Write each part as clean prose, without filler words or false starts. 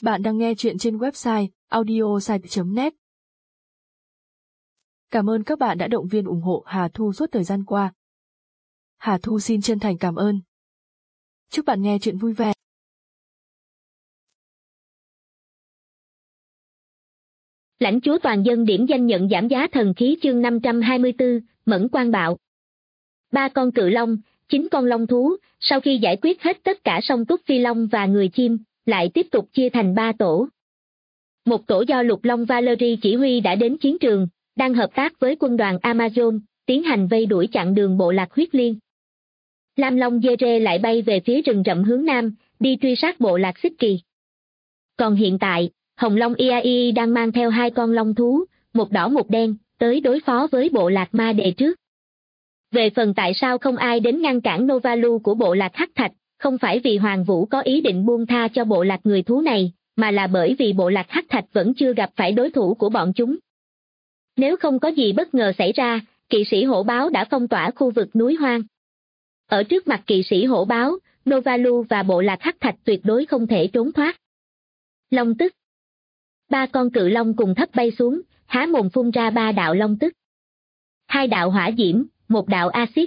Bạn đang nghe chuyện trên website audiosite.net. Cảm ơn các bạn đã động viên ủng hộ Hà Thu suốt thời gian qua. Hà Thu xin chân thành cảm ơn. Chúc bạn nghe chuyện vui vẻ. Lãnh chúa toàn dân điểm danh nhận giảm giá thần khí chương 524, Mẫn Quan Bạo. 3 con cự long, 9 con long thú, sau khi giải quyết hết tất cả song túc phi long và người chim, lại tiếp tục chia thành 3 tổ. Một tổ do lục long Valerie chỉ huy đã đến chiến trường, đang hợp tác với quân đoàn Amazon, tiến hành vây đuổi chặn đường bộ lạc huyết liên. Lam long Dere lại bay về phía rừng rậm hướng nam, đi truy sát bộ lạc xích kỳ. Còn hiện tại, hồng long Iai đang mang theo 2 con long thú, một đỏ một đen, tới đối phó với bộ lạc ma đề trước. Về phần tại sao không ai đến ngăn cản Novalu của bộ lạc Hắc Thạch, không phải vì Hoàng Vũ có ý định buông tha cho bộ lạc người thú này, mà là bởi vì bộ lạc Hắc Thạch vẫn chưa gặp phải đối thủ của bọn chúng. Nếu không có gì bất ngờ xảy ra, kỵ sĩ hổ báo đã phong tỏa khu vực núi hoang. Ở trước mặt kỵ sĩ hổ báo, Novalu và bộ lạc Hắc Thạch tuyệt đối không thể trốn thoát. Long tức. 3 con cự long cùng thấp bay xuống, há mồm phun ra 3 đạo long tức. 2 đạo hỏa diễm, 1 đạo axit.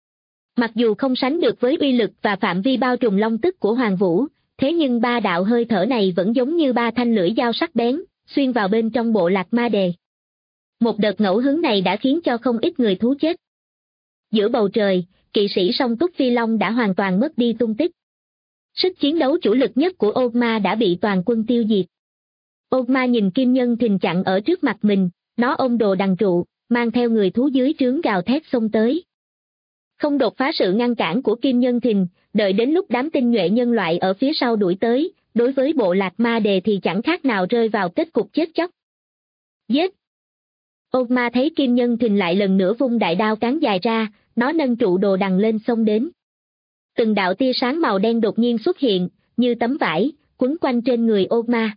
Mặc dù không sánh được với uy lực và phạm vi bao trùm long tức của Hoàng Vũ, thế nhưng 3 đạo hơi thở này vẫn giống như 3 thanh lưỡi dao sắc bén, xuyên vào bên trong bộ lạc ma đề. Một đợt ngẫu hứng này đã khiến cho không ít người thú chết. Giữa bầu trời, kỵ sĩ song túc phi long đã hoàn toàn mất đi tung tích. Sức chiến đấu chủ lực nhất của Ogma đã bị toàn quân tiêu diệt. Ogma nhìn Kim Nhân Thìn chặn ở trước mặt mình, nó ôm đồ đằng trụ, mang theo người thú dưới trướng gào thét xông tới. Không đột phá sự ngăn cản của Kim Nhân Thìn, đợi đến lúc đám tinh nhuệ nhân loại ở phía sau đuổi tới, đối với bộ lạc ma đề thì chẳng khác nào rơi vào kết cục chết chóc. Giết! Ogma thấy Kim Nhân Thìn lại lần nữa vung đại đao cán dài ra, nó nâng trụ đồ đằng lên xông đến. Từng đạo tia sáng màu đen đột nhiên xuất hiện, như tấm vải, quấn quanh trên người Ogma.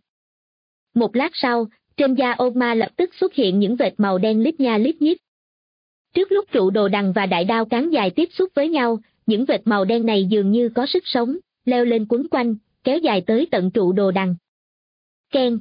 Một lát sau, trên da Ogma lập tức xuất hiện những vệt màu đen lít nha lít nhít. Trước lúc trụ đồ đằng và đại đao cán dài tiếp xúc với nhau, những vệt màu đen này dường như có sức sống, leo lên quấn quanh, kéo dài tới tận trụ đồ đằng. Keng!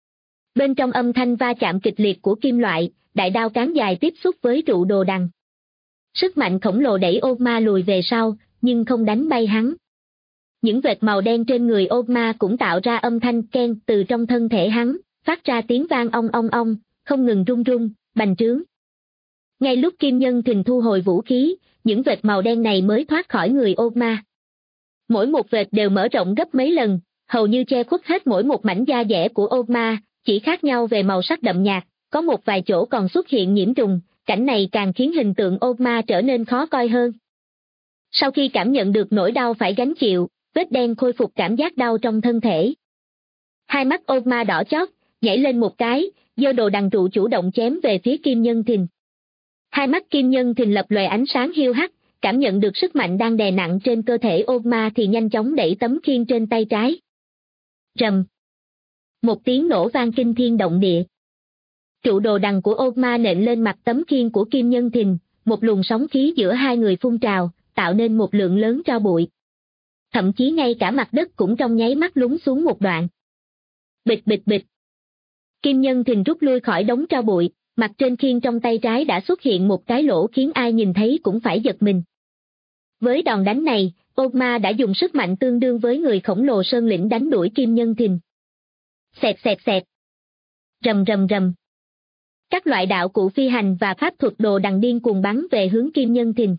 Bên trong âm thanh va chạm kịch liệt của kim loại, đại đao cán dài tiếp xúc với trụ đồ đằng. Sức mạnh khổng lồ đẩy Ogma lùi về sau, nhưng không đánh bay hắn. Những vệt màu đen trên người Ogma cũng tạo ra âm thanh keng từ trong thân thể hắn, phát ra tiếng vang ong ong ong, không ngừng rung rung, bành trướng. Ngay lúc Kim Nhân Thìn thu hồi vũ khí, những vệt màu đen này mới thoát khỏi người Ogma. Mỗi một vệt đều mở rộng gấp mấy lần, hầu như che khuất hết mỗi một mảnh da dẻ của Ogma, chỉ khác nhau về màu sắc đậm nhạt, có một vài chỗ còn xuất hiện nhiễm trùng, cảnh này càng khiến hình tượng Ogma trở nên khó coi hơn. Sau khi cảm nhận được nỗi đau phải gánh chịu, vết đen khôi phục cảm giác đau trong thân thể. Hai mắt Ogma đỏ chót, nhảy lên một cái, giơ đồ đằng trụ chủ động chém về phía Kim Nhân Thìn. Hai mắt Kim Nhân Thìn lập lòe ánh sáng hiu hắt, cảm nhận được sức mạnh đang đè nặng trên cơ thể Ogma thì nhanh chóng đẩy tấm khiên trên tay trái. Rầm. Một tiếng nổ vang kinh thiên động địa. Trụ đồ đằng của Ogma nện lên mặt tấm khiên của Kim Nhân Thìn, một luồng sóng khí giữa hai người phun trào, tạo nên một lượng lớn tro bụi. Thậm chí ngay cả mặt đất cũng trong nháy mắt lún xuống một đoạn. Bịch bịch bịch. Kim Nhân Thìn rút lui khỏi đống tro bụi, mặt trên khiên trong tay trái đã xuất hiện một cái lỗ khiến ai nhìn thấy cũng phải giật mình. Với đòn đánh này, Ogma đã dùng sức mạnh tương đương với người khổng lồ sơn lĩnh đánh đuổi Kim Nhân Thìn. Xẹt xẹt xẹt. Rầm rầm rầm. Các loại đạo cụ phi hành và pháp thuật đồ đằng điên cuồng bắn về hướng Kim Nhân Thìn.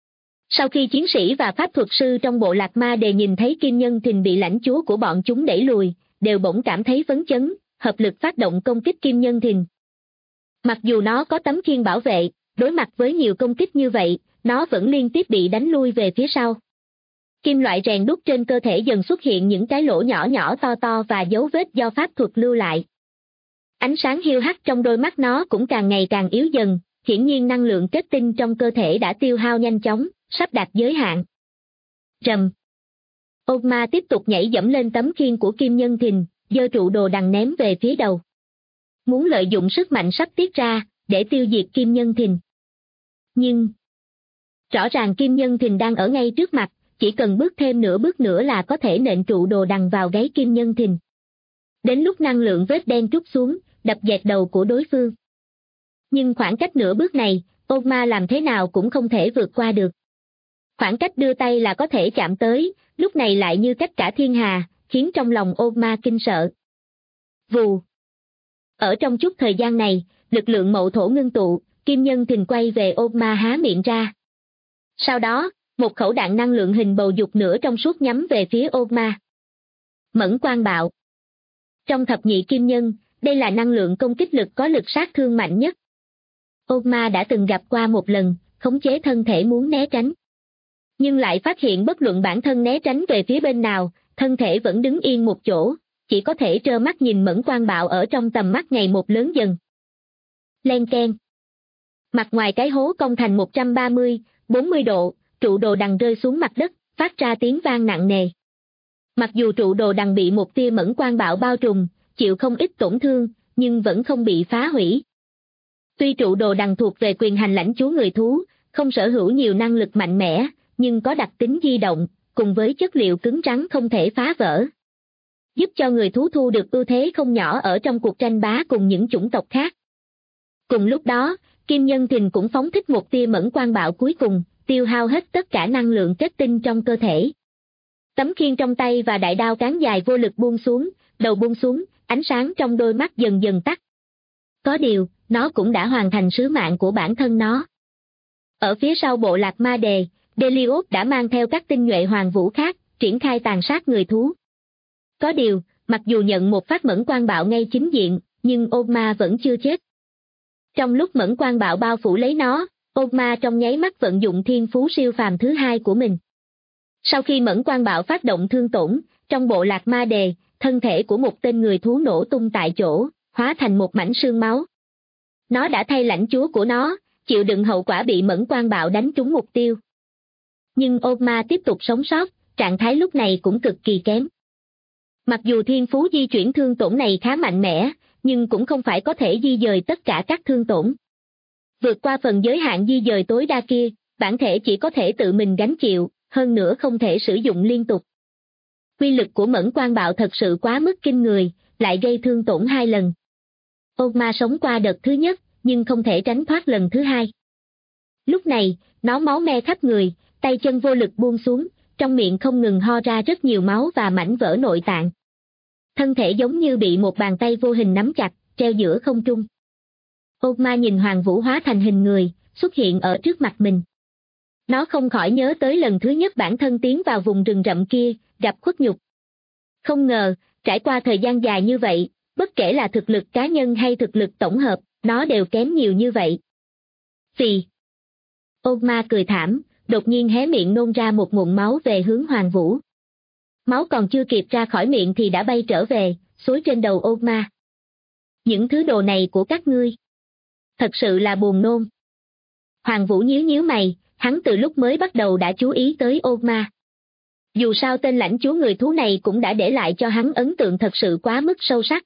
Sau khi chiến sĩ và pháp thuật sư trong bộ lạc ma đề nhìn thấy Kim Nhân Thìn bị lãnh chúa của bọn chúng đẩy lùi, đều bỗng cảm thấy phấn chấn, hợp lực phát động công kích Kim Nhân Thìn. Mặc dù nó có tấm khiên bảo vệ, đối mặt với nhiều công kích như vậy, nó vẫn liên tiếp bị đánh lui về phía sau. Kim loại rèn đúc trên cơ thể dần xuất hiện những cái lỗ nhỏ nhỏ to to và dấu vết do pháp thuật lưu lại. Ánh sáng hiu hắt trong đôi mắt nó cũng càng ngày càng yếu dần, hiển nhiên năng lượng kết tinh trong cơ thể đã tiêu hao nhanh chóng, sắp đạt giới hạn. Rầm. Ogma tiếp tục nhảy dẫm lên tấm khiên của Kim Nhân Thìn, giơ trụ đồ đằng ném về phía đầu. Muốn lợi dụng sức mạnh sắp tiết ra, để tiêu diệt Kim Nhân Thìn. Nhưng, rõ ràng Kim Nhân Thìn đang ở ngay trước mặt, chỉ cần bước thêm nửa bước nữa là có thể nện trụ đồ đằng vào gáy Kim Nhân Thìn. Đến lúc năng lượng vết đen trút xuống, đập dẹt đầu của đối phương. Nhưng khoảng cách nửa bước này, Ôn-ma làm thế nào cũng không thể vượt qua được. Khoảng cách đưa tay là có thể chạm tới, lúc này lại như cách cả thiên hà, khiến trong lòng Ôn-ma kinh sợ. Vù. Ở trong chút thời gian này, lực lượng mậu thổ ngưng tụ, Kim Nhân Thìn quay về Ôn-ma há miệng ra. Sau đó, một khẩu đạn năng lượng hình bầu dục nửa trong suốt nhắm về phía Ôn-ma. Mẫn quang bạo. Trong thập nhị kim nhân, đây là năng lượng công kích lực có lực sát thương mạnh nhất. Ôn-ma đã từng gặp qua một lần, khống chế thân thể muốn né tránh. Nhưng lại phát hiện bất luận bản thân né tránh về phía bên nào, thân thể vẫn đứng yên một chỗ, chỉ có thể trơ mắt nhìn mẫn quang bạo ở trong tầm mắt ngày một lớn dần. Len keng. Mặt ngoài cái hố cong thành 130, 40 độ, trụ đồ đằng rơi xuống mặt đất, phát ra tiếng vang nặng nề. Mặc dù trụ đồ đằng bị một tia mẫn quang bạo bao trùm, chịu không ít tổn thương, nhưng vẫn không bị phá hủy. Tuy trụ đồ đằng thuộc về quyền hành lãnh chúa người thú, không sở hữu nhiều năng lực mạnh mẽ, nhưng có đặc tính di động, cùng với chất liệu cứng rắn không thể phá vỡ. Giúp cho người thú thu được ưu thế không nhỏ ở trong cuộc tranh bá cùng những chủng tộc khác. Cùng lúc đó, Kim Nhân Thìn cũng phóng thích một tia mẫn quang bạo cuối cùng, tiêu hao hết tất cả năng lượng kết tinh trong cơ thể. Tấm khiên trong tay và đại đao cán dài vô lực buông xuống, đầu buông xuống, ánh sáng trong đôi mắt dần dần tắt. Có điều, nó cũng đã hoàn thành sứ mạng của bản thân nó. Ở phía sau bộ lạc ma đề, Delios đã mang theo các tinh nhuệ hoàng vũ khác, triển khai tàn sát người thú. Có điều, mặc dù nhận một phát mẫn quang bạo ngay chính diện, nhưng Ôn-ma vẫn chưa chết. Trong lúc mẫn quang bạo bao phủ lấy nó, Ôn-ma trong nháy mắt vận dụng thiên phú siêu phàm thứ hai của mình. Sau khi mẫn quang bạo phát động thương tổn, trong bộ lạc ma đề, thân thể của một tên người thú nổ tung tại chỗ, hóa thành một mảnh xương máu. Nó đã thay lãnh chúa của nó, chịu đựng hậu quả bị mẫn quang bạo đánh trúng mục tiêu. Nhưng Ôn-ma tiếp tục sống sót, trạng thái lúc này cũng cực kỳ kém. Mặc dù thiên phú di chuyển thương tổn này khá mạnh mẽ, nhưng cũng không phải có thể di dời tất cả các thương tổn. Vượt qua phần giới hạn di dời tối đa kia, bản thể chỉ có thể tự mình gánh chịu, hơn nữa không thể sử dụng liên tục. Quy lực của mẫn quang bạo thật sự quá mức kinh người, lại gây thương tổn 2 lần. Ôn-ma sống qua đợt thứ nhất, nhưng không thể tránh thoát lần thứ hai. Lúc này, nó máu me khắp người, tay chân vô lực buông xuống, trong miệng không ngừng ho ra rất nhiều máu và mảnh vỡ nội tạng. Thân thể giống như bị một bàn tay vô hình nắm chặt, treo giữa không trung. Ôn-ma nhìn Hoàng Vũ hóa thành hình người, xuất hiện ở trước mặt mình. Nó không khỏi nhớ tới lần thứ nhất bản thân tiến vào vùng rừng rậm kia, gặp khuất nhục. Không ngờ, trải qua thời gian dài như vậy, bất kể là thực lực cá nhân hay thực lực tổng hợp, nó đều kém nhiều như vậy. Phì. Ôn-ma cười thảm, đột nhiên hé miệng nôn ra một ngụm máu về hướng Hoàng Vũ. Máu còn chưa kịp ra khỏi miệng thì đã bay trở về, xối trên đầu Ôn-ma. Những thứ đồ này của các ngươi. Thật sự là buồn nôn. Hoàng Vũ nhíu nhíu mày, hắn từ lúc mới bắt đầu đã chú ý tới Ôn-ma. Dù sao tên lãnh chúa người thú này cũng đã để lại cho hắn ấn tượng thật sự quá mức sâu sắc.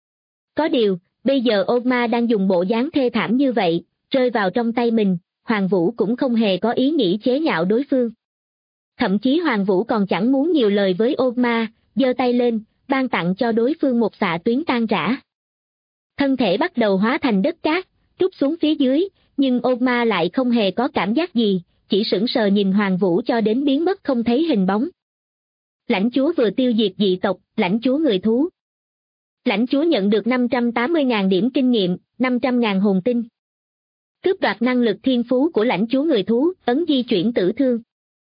Có điều, bây giờ Ôn-ma đang dùng bộ dáng thê thảm như vậy, rơi vào trong tay mình, Hoàng Vũ cũng không hề có ý nghĩ chế nhạo đối phương. Thậm chí Hoàng Vũ còn chẳng muốn nhiều lời với Ôn-ma, giơ tay lên, ban tặng cho đối phương một xạ tuyến tan rã. Thân thể bắt đầu hóa thành đất cát, trút xuống phía dưới, nhưng Ôn-ma lại không hề có cảm giác gì, chỉ sững sờ nhìn Hoàng Vũ cho đến biến mất không thấy hình bóng. Lãnh chúa vừa tiêu diệt dị tộc, lãnh chúa người thú. Lãnh chúa nhận được 580.000 điểm kinh nghiệm, 500.000 hồn tinh. Cướp đoạt năng lực thiên phú của lãnh chúa người thú, ấn di chuyển tử thương.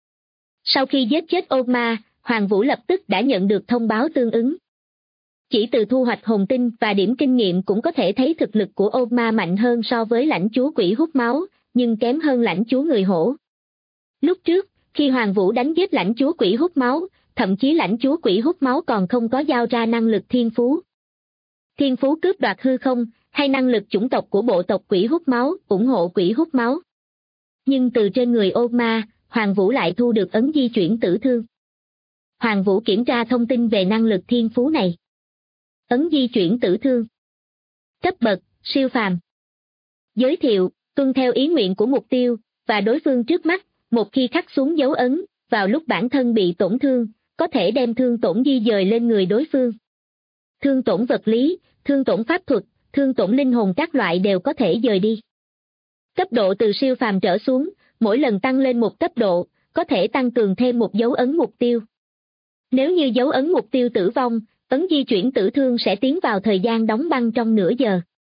Sau khi giết chết Ôn-ma, Hoàng Vũ lập tức đã nhận được thông báo tương ứng. Chỉ từ thu hoạch hồn tinh và điểm kinh nghiệm cũng có thể thấy thực lực của Ôn-ma mạnh hơn so với lãnh chúa quỷ hút máu, nhưng kém hơn lãnh chúa người hổ. Lúc trước, khi Hoàng Vũ đánh giết lãnh chúa quỷ hút máu, thậm chí lãnh chúa quỷ hút máu còn không có giao ra năng lực thiên phú. Thiên phú cướp đoạt hư không, hay năng lực chủng tộc của bộ tộc quỷ hút máu, ủng hộ quỷ hút máu. Nhưng từ trên người Ôn-ma, Hoàng Vũ lại thu được ấn di chuyển tử thương. Hoàng Vũ kiểm tra thông tin về năng lực thiên phú này. Ấn di chuyển tử thương. Cấp bậc, siêu phàm. Giới thiệu, tuân theo ý nguyện của mục tiêu, và đối phương trước mắt, một khi khắc xuống dấu ấn, vào lúc bản thân bị tổn thương, có thể đem thương tổn di dời lên người đối phương. thương tổn vật lý, thương tổn pháp thuật, thương tổn linh hồn các loại đều có thể dời đi. Cấp độ từ siêu phàm trở xuống, mỗi lần tăng lên một cấp độ, có thể tăng cường thêm một dấu ấn mục tiêu. Nếu như dấu ấn mục tiêu tử vong, ấn di chuyển tử thương sẽ tiến vào thời gian đóng băng trong nửa giờ.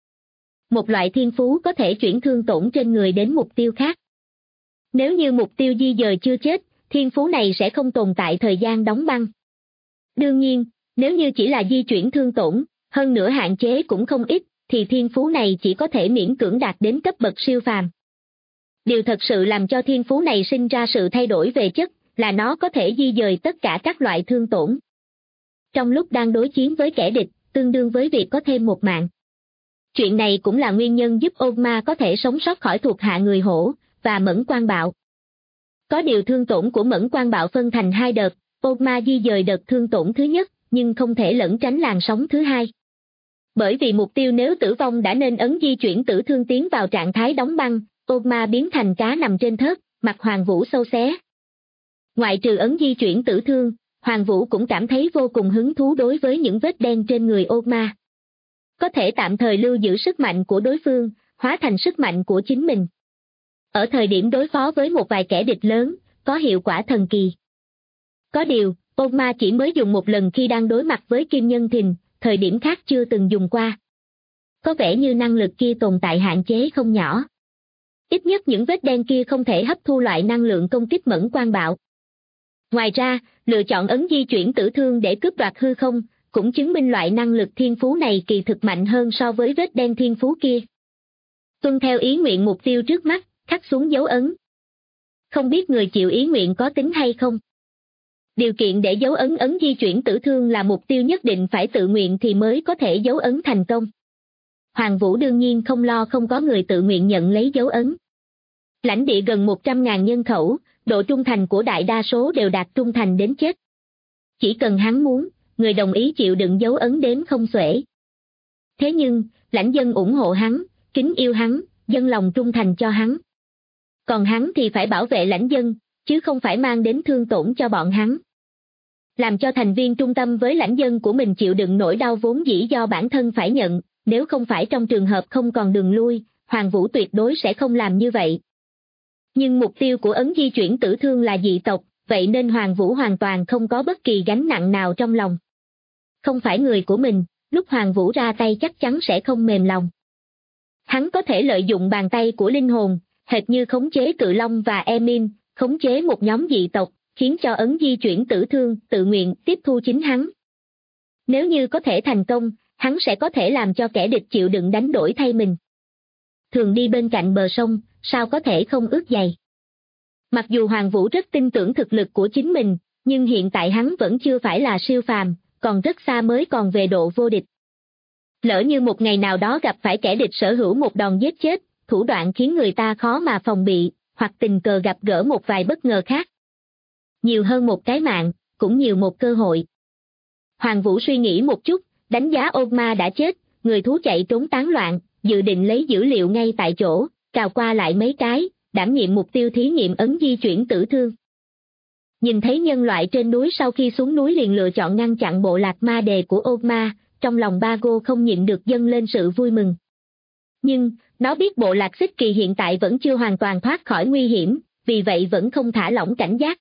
Một loại thiên phú có thể chuyển thương tổn trên người đến mục tiêu khác. Nếu như mục tiêu di dời chưa chết, thiên phú này sẽ không tồn tại thời gian đóng băng. Đương nhiên, nếu như chỉ là di chuyển thương tổn, hơn nữa hạn chế cũng không ít, thì thiên phú này chỉ có thể miễn cưỡng đạt đến cấp bậc siêu phàm. Điều thật sự làm cho thiên phú này sinh ra sự thay đổi về chất, là nó có thể di dời tất cả các loại thương tổn. Trong lúc đang đối chiến với kẻ địch, tương đương với việc có thêm một mạng. Chuyện này cũng là nguyên nhân giúp Ogma có thể sống sót khỏi thuộc hạ người hổ, và Mẫn Quang Bạo. Có điều thương tổn của Mẫn Quang Bạo phân thành hai đợt, Ogma di dời đợt thương tổn thứ nhất, nhưng không thể lẩn tránh làn sóng thứ hai. Bởi vì mục tiêu nếu tử vong đã nên ấn di chuyển tử thương tiến vào trạng thái đóng băng, Ogma biến thành cá nằm trên thớt, mặt Hoàng Vũ sâu xé. Ngoại trừ ấn di chuyển tử thương, Hoàng Vũ cũng cảm thấy vô cùng hứng thú đối với những vết đen trên người Ogma. Có thể tạm thời lưu giữ sức mạnh của đối phương, hóa thành sức mạnh của chính mình. Ở thời điểm đối phó với một vài kẻ địch lớn, có hiệu quả thần kỳ. Có điều, Ogma chỉ mới dùng một lần khi đang đối mặt với Kim Nhân Thìn, thời điểm khác chưa từng dùng qua. Có vẻ như năng lực kia tồn tại hạn chế không nhỏ. Ít nhất những vết đen kia không thể hấp thu loại năng lượng công kích Mẫn Quang Bạo. Ngoài ra, lựa chọn ấn di chuyển tử thương để cướp đoạt hư không, cũng chứng minh loại năng lực thiên phú này kỳ thực mạnh hơn so với vết đen thiên phú kia. Tuân theo ý nguyện mục tiêu trước mắt, khắc xuống dấu ấn. Không biết người chịu ý nguyện có tính hay không? Điều kiện để dấu ấn di chuyển tử thương là mục tiêu nhất định phải tự nguyện thì mới có thể dấu ấn thành công. Hoàng Vũ đương nhiên không lo không có người tự nguyện nhận lấy dấu ấn. Lãnh địa gần 100.000 nhân khẩu, độ trung thành của đại đa số đều đạt trung thành đến chết. Chỉ cần hắn muốn, người đồng ý chịu đựng dấu ấn đến không xuể. Thế nhưng, lãnh dân ủng hộ hắn, kính yêu hắn, dâng lòng trung thành cho hắn. Còn hắn thì phải bảo vệ lãnh dân, chứ không phải mang đến thương tổn cho bọn hắn. Làm cho thành viên trung tâm với lãnh dân của mình chịu đựng nỗi đau vốn dĩ do bản thân phải nhận, nếu không phải trong trường hợp không còn đường lui, Hoàng Vũ tuyệt đối sẽ không làm như vậy. Nhưng mục tiêu của ấn di chuyển tử thương là dị tộc, vậy nên Hoàng Vũ hoàn toàn không có bất kỳ gánh nặng nào trong lòng. Không phải người của mình, lúc Hoàng Vũ ra tay chắc chắn sẽ không mềm lòng. Hắn có thể lợi dụng bàn tay của linh hồn, hệt như khống chế Cự Long và Emin, khống chế một nhóm dị tộc, khiến cho ấn di chuyển tử thương tự nguyện tiếp thu chính hắn. Nếu như có thể thành công, hắn sẽ có thể làm cho kẻ địch chịu đựng đánh đổi thay mình. Thường đi bên cạnh bờ sông, sao có thể không ướt giày. Mặc dù Hoàng Vũ rất tin tưởng thực lực của chính mình, nhưng hiện tại hắn vẫn chưa phải là siêu phàm, còn rất xa mới còn về độ vô địch. Lỡ như một ngày nào đó gặp phải kẻ địch sở hữu một đòn giết chết, thủ đoạn khiến người ta khó mà phòng bị, hoặc tình cờ gặp gỡ một vài bất ngờ khác. Nhiều hơn một cái mạng, cũng nhiều một cơ hội. Hoàng Vũ suy nghĩ một chút, đánh giá Ogma đã chết, người thú chạy trốn tán loạn, dự định lấy dữ liệu ngay tại chỗ, cào qua lại mấy cái, đảm nhiệm mục tiêu thí nghiệm ấn di chuyển tử thương. Nhìn thấy nhân loại trên núi sau khi xuống núi liền lựa chọn ngăn chặn bộ lạc ma đề của Ogma, trong lòng Bago không nhịn được dâng lên sự vui mừng. Nhưng, nó biết bộ lạc Xích Kỳ hiện tại vẫn chưa hoàn toàn thoát khỏi nguy hiểm, vì vậy vẫn không thả lỏng cảnh giác.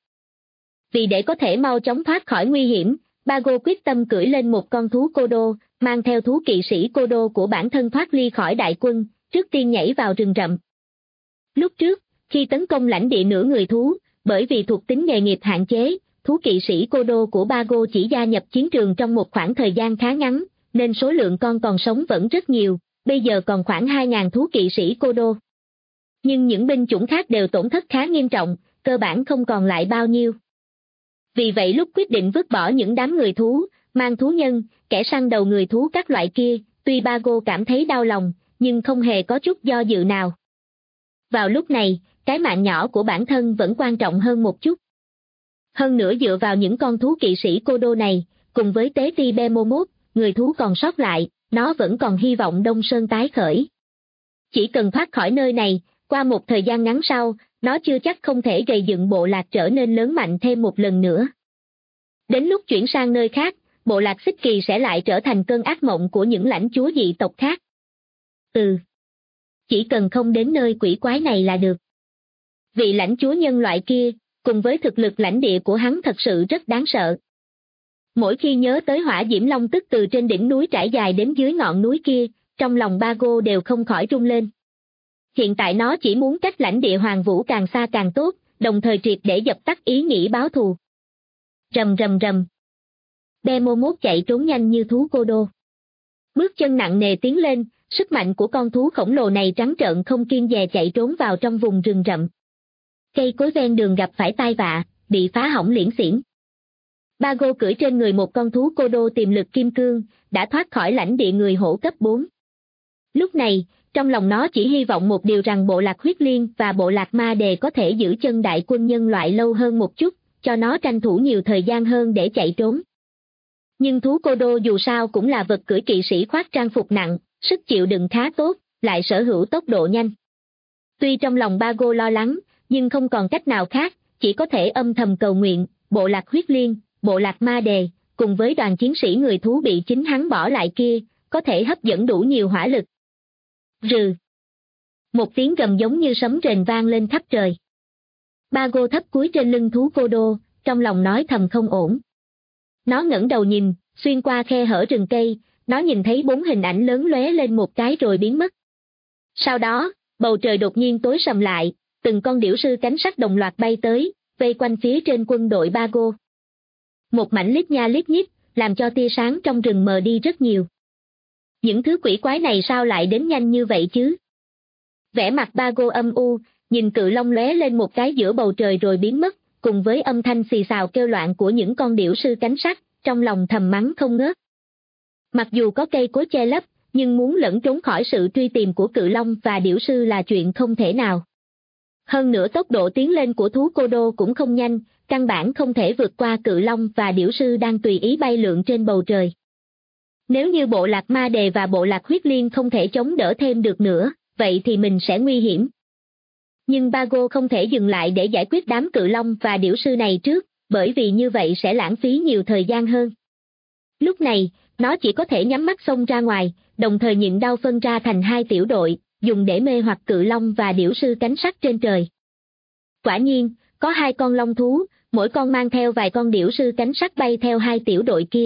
Vì để có thể mau chóng thoát khỏi nguy hiểm, Bago quyết tâm cưỡi lên một con thú cô đô, mang theo thú kỵ sĩ cô đô của bản thân thoát ly khỏi đại quân, trước tiên nhảy vào rừng rậm. Lúc trước, khi tấn công lãnh địa nửa người thú, bởi vì thuộc tính nghề nghiệp hạn chế, thú kỵ sĩ cô đô của Bago chỉ gia nhập chiến trường trong một khoảng thời gian khá ngắn, nên số lượng con còn sống vẫn rất nhiều, bây giờ còn khoảng 2.000 thú kỵ sĩ cô đô. Nhưng những binh chủng khác đều tổn thất khá nghiêm trọng, cơ bản không còn lại bao nhiêu. Vì vậy lúc quyết định vứt bỏ những đám người thú, mang thú nhân, kẻ săn đầu người thú các loại kia, tuy Bago cảm thấy đau lòng, nhưng không hề có chút do dự nào. Vào lúc này, cái mạng nhỏ của bản thân vẫn quan trọng hơn một chút. Hơn nữa dựa vào những con thú kỵ sĩ cô đô này, cùng với tế ti Behemoth, người thú còn sót lại, nó vẫn còn hy vọng Đông Sơn tái khởi. Chỉ cần thoát khỏi nơi này, qua một thời gian ngắn sau, nó chưa chắc không thể gây dựng bộ lạc trở nên lớn mạnh thêm một lần nữa. Đến lúc chuyển sang nơi khác, bộ lạc Xích Kỳ sẽ lại trở thành cơn ác mộng của những lãnh chúa dị tộc khác. Chỉ cần không đến nơi quỷ quái này là được. Vị lãnh chúa nhân loại kia, cùng với thực lực lãnh địa của hắn thật sự rất đáng sợ. Mỗi khi nhớ tới hỏa diễm long tức từ trên đỉnh núi trải dài đến dưới ngọn núi kia, trong lòng Bago đều không khỏi rung lên. Hiện tại nó chỉ muốn cách lãnh địa Hoàng Vũ càng xa càng tốt, đồng thời triệt để dập tắt ý nghĩ báo thù. Rầm rầm rầm. Behemoth chạy trốn nhanh như thú cô đô. Bước chân nặng nề tiến lên, sức mạnh của con thú khổng lồ này trắng trợn không kiêng dè chạy trốn vào trong vùng rừng rậm. Cây cối ven đường gặp phải tai vạ, bị phá hỏng liễn xiển. Bago cưỡi trên người một con thú cô đô tiềm lực kim cương, đã thoát khỏi lãnh địa người hổ cấp 4. Lúc này, trong lòng nó chỉ hy vọng một điều rằng bộ lạc huyết liên và bộ lạc ma đề có thể giữ chân đại quân nhân loại lâu hơn một chút, cho nó tranh thủ nhiều thời gian hơn để chạy trốn. Nhưng thú cô đô dù sao cũng là vật cưỡi kỵ sĩ khoác trang phục nặng, sức chịu đựng khá tốt, lại sở hữu tốc độ nhanh. Tuy trong lòng Bago lo lắng, nhưng không còn cách nào khác, chỉ có thể âm thầm cầu nguyện, bộ lạc huyết liên, bộ lạc ma đề, cùng với đoàn chiến sĩ người thú bị chính hắn bỏ lại kia, có thể hấp dẫn đủ nhiều hỏa lực. Rừ. Một tiếng gầm giống như sấm rền vang lên khắp trời. Bago thấp cúi trên lưng thú cô đô, trong lòng nói thầm không ổn. Nó ngẩng đầu nhìn, xuyên qua khe hở rừng cây, nó nhìn thấy 4 hình ảnh lớn lóe lên một cái rồi biến mất. Sau đó, bầu trời đột nhiên tối sầm lại, từng con điểu sư cánh sắt đồng loạt bay tới, vây quanh phía trên quân đội Bago. Một mảnh lít nha lít nhít, làm cho tia sáng trong rừng mờ đi rất nhiều. Những thứ quỷ quái này sao lại đến nhanh như vậy chứ? Vẻ mặt Bago âm u, nhìn cự long lóe lên một cái giữa bầu trời rồi biến mất, cùng với âm thanh xì xào kêu loạn của những con điểu sư cánh sắt, trong lòng thầm mắng không ngớt. Mặc dù có cây cối che lấp, nhưng muốn lẫn trốn khỏi sự truy tìm của cự long và điểu sư là chuyện không thể nào. Hơn nữa tốc độ tiến lên của thú cô đô cũng không nhanh, căn bản không thể vượt qua cự long và điểu sư đang tùy ý bay lượn trên bầu trời. Nếu như bộ lạc ma đề và bộ lạc huyết liên không thể chống đỡ thêm được nữa, vậy thì mình sẽ nguy hiểm. Nhưng Bago không thể dừng lại để giải quyết đám cự long và điểu sư này trước, bởi vì như vậy sẽ lãng phí nhiều thời gian hơn. Lúc này, nó chỉ có thể nhắm mắt xông ra ngoài, đồng thời nhịn đau phân ra thành 2 tiểu đội, dùng để mê hoặc cự long và điểu sư cánh sắt trên trời. Quả nhiên, có 2 con long thú, mỗi con mang theo vài con điểu sư cánh sắt bay theo 2 tiểu đội kia.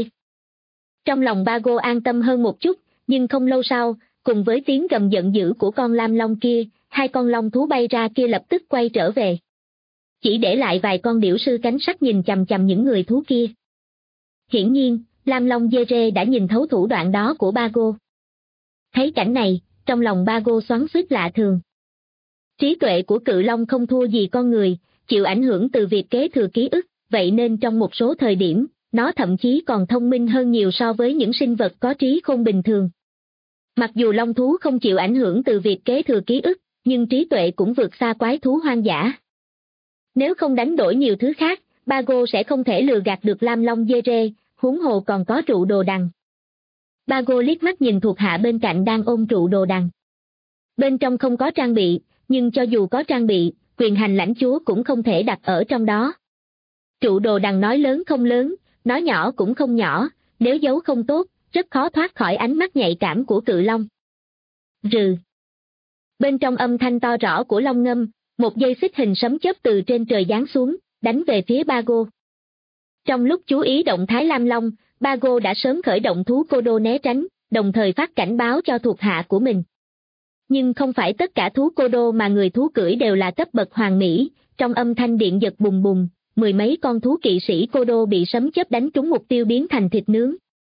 Trong lòng Bago an tâm hơn một chút, nhưng không lâu sau, cùng với tiếng gầm giận dữ của con lam long kia, 2 con long thú bay ra kia lập tức quay trở về. Chỉ để lại vài con điểu sư cánh sắt nhìn chằm chằm những người thú kia. Hiển nhiên, lam long dê rê đã nhìn thấu thủ đoạn đó của Bago. Thấy cảnh này, trong lòng Bago xoắn xuýt lạ thường. Trí tuệ của cự long không thua gì con người, chịu ảnh hưởng từ việc kế thừa ký ức, vậy nên trong một số thời điểm, nó thậm chí còn thông minh hơn nhiều so với những sinh vật có trí khôn bình thường. Mặc dù long thú không chịu ảnh hưởng từ việc kế thừa ký ức, nhưng trí tuệ cũng vượt xa quái thú hoang dã. Nếu không đánh đổi nhiều thứ khác, Bago sẽ không thể lừa gạt được lam long dê rê, huống hồ còn có trụ đồ đằng. Bago liếc mắt nhìn thuộc hạ bên cạnh đang ôm trụ đồ đằng. Bên trong không có trang bị, nhưng cho dù có trang bị, quyền hành lãnh chúa cũng không thể đặt ở trong đó. Trụ đồ đằng nói lớn không lớn, nói nhỏ cũng không nhỏ, nếu giấu không tốt, rất khó thoát khỏi ánh mắt nhạy cảm của cự long. Rừ. Bên trong âm thanh to rõ của long ngâm, một dây xích hình sấm chớp từ trên trời giáng xuống, đánh về phía Bago. Trong lúc chú ý động thái lam long, Bago đã sớm khởi động thú cô đô né tránh, đồng thời phát cảnh báo cho thuộc hạ của mình. Nhưng không phải tất cả thú cô đô mà người thú cưỡi đều là cấp bậc hoàng mỹ, trong âm thanh điện giật bùng bùng, 10 mấy con thú kỵ sĩ cô đô bị sấm chớp đánh trúng mục tiêu biến thành thịt nướng.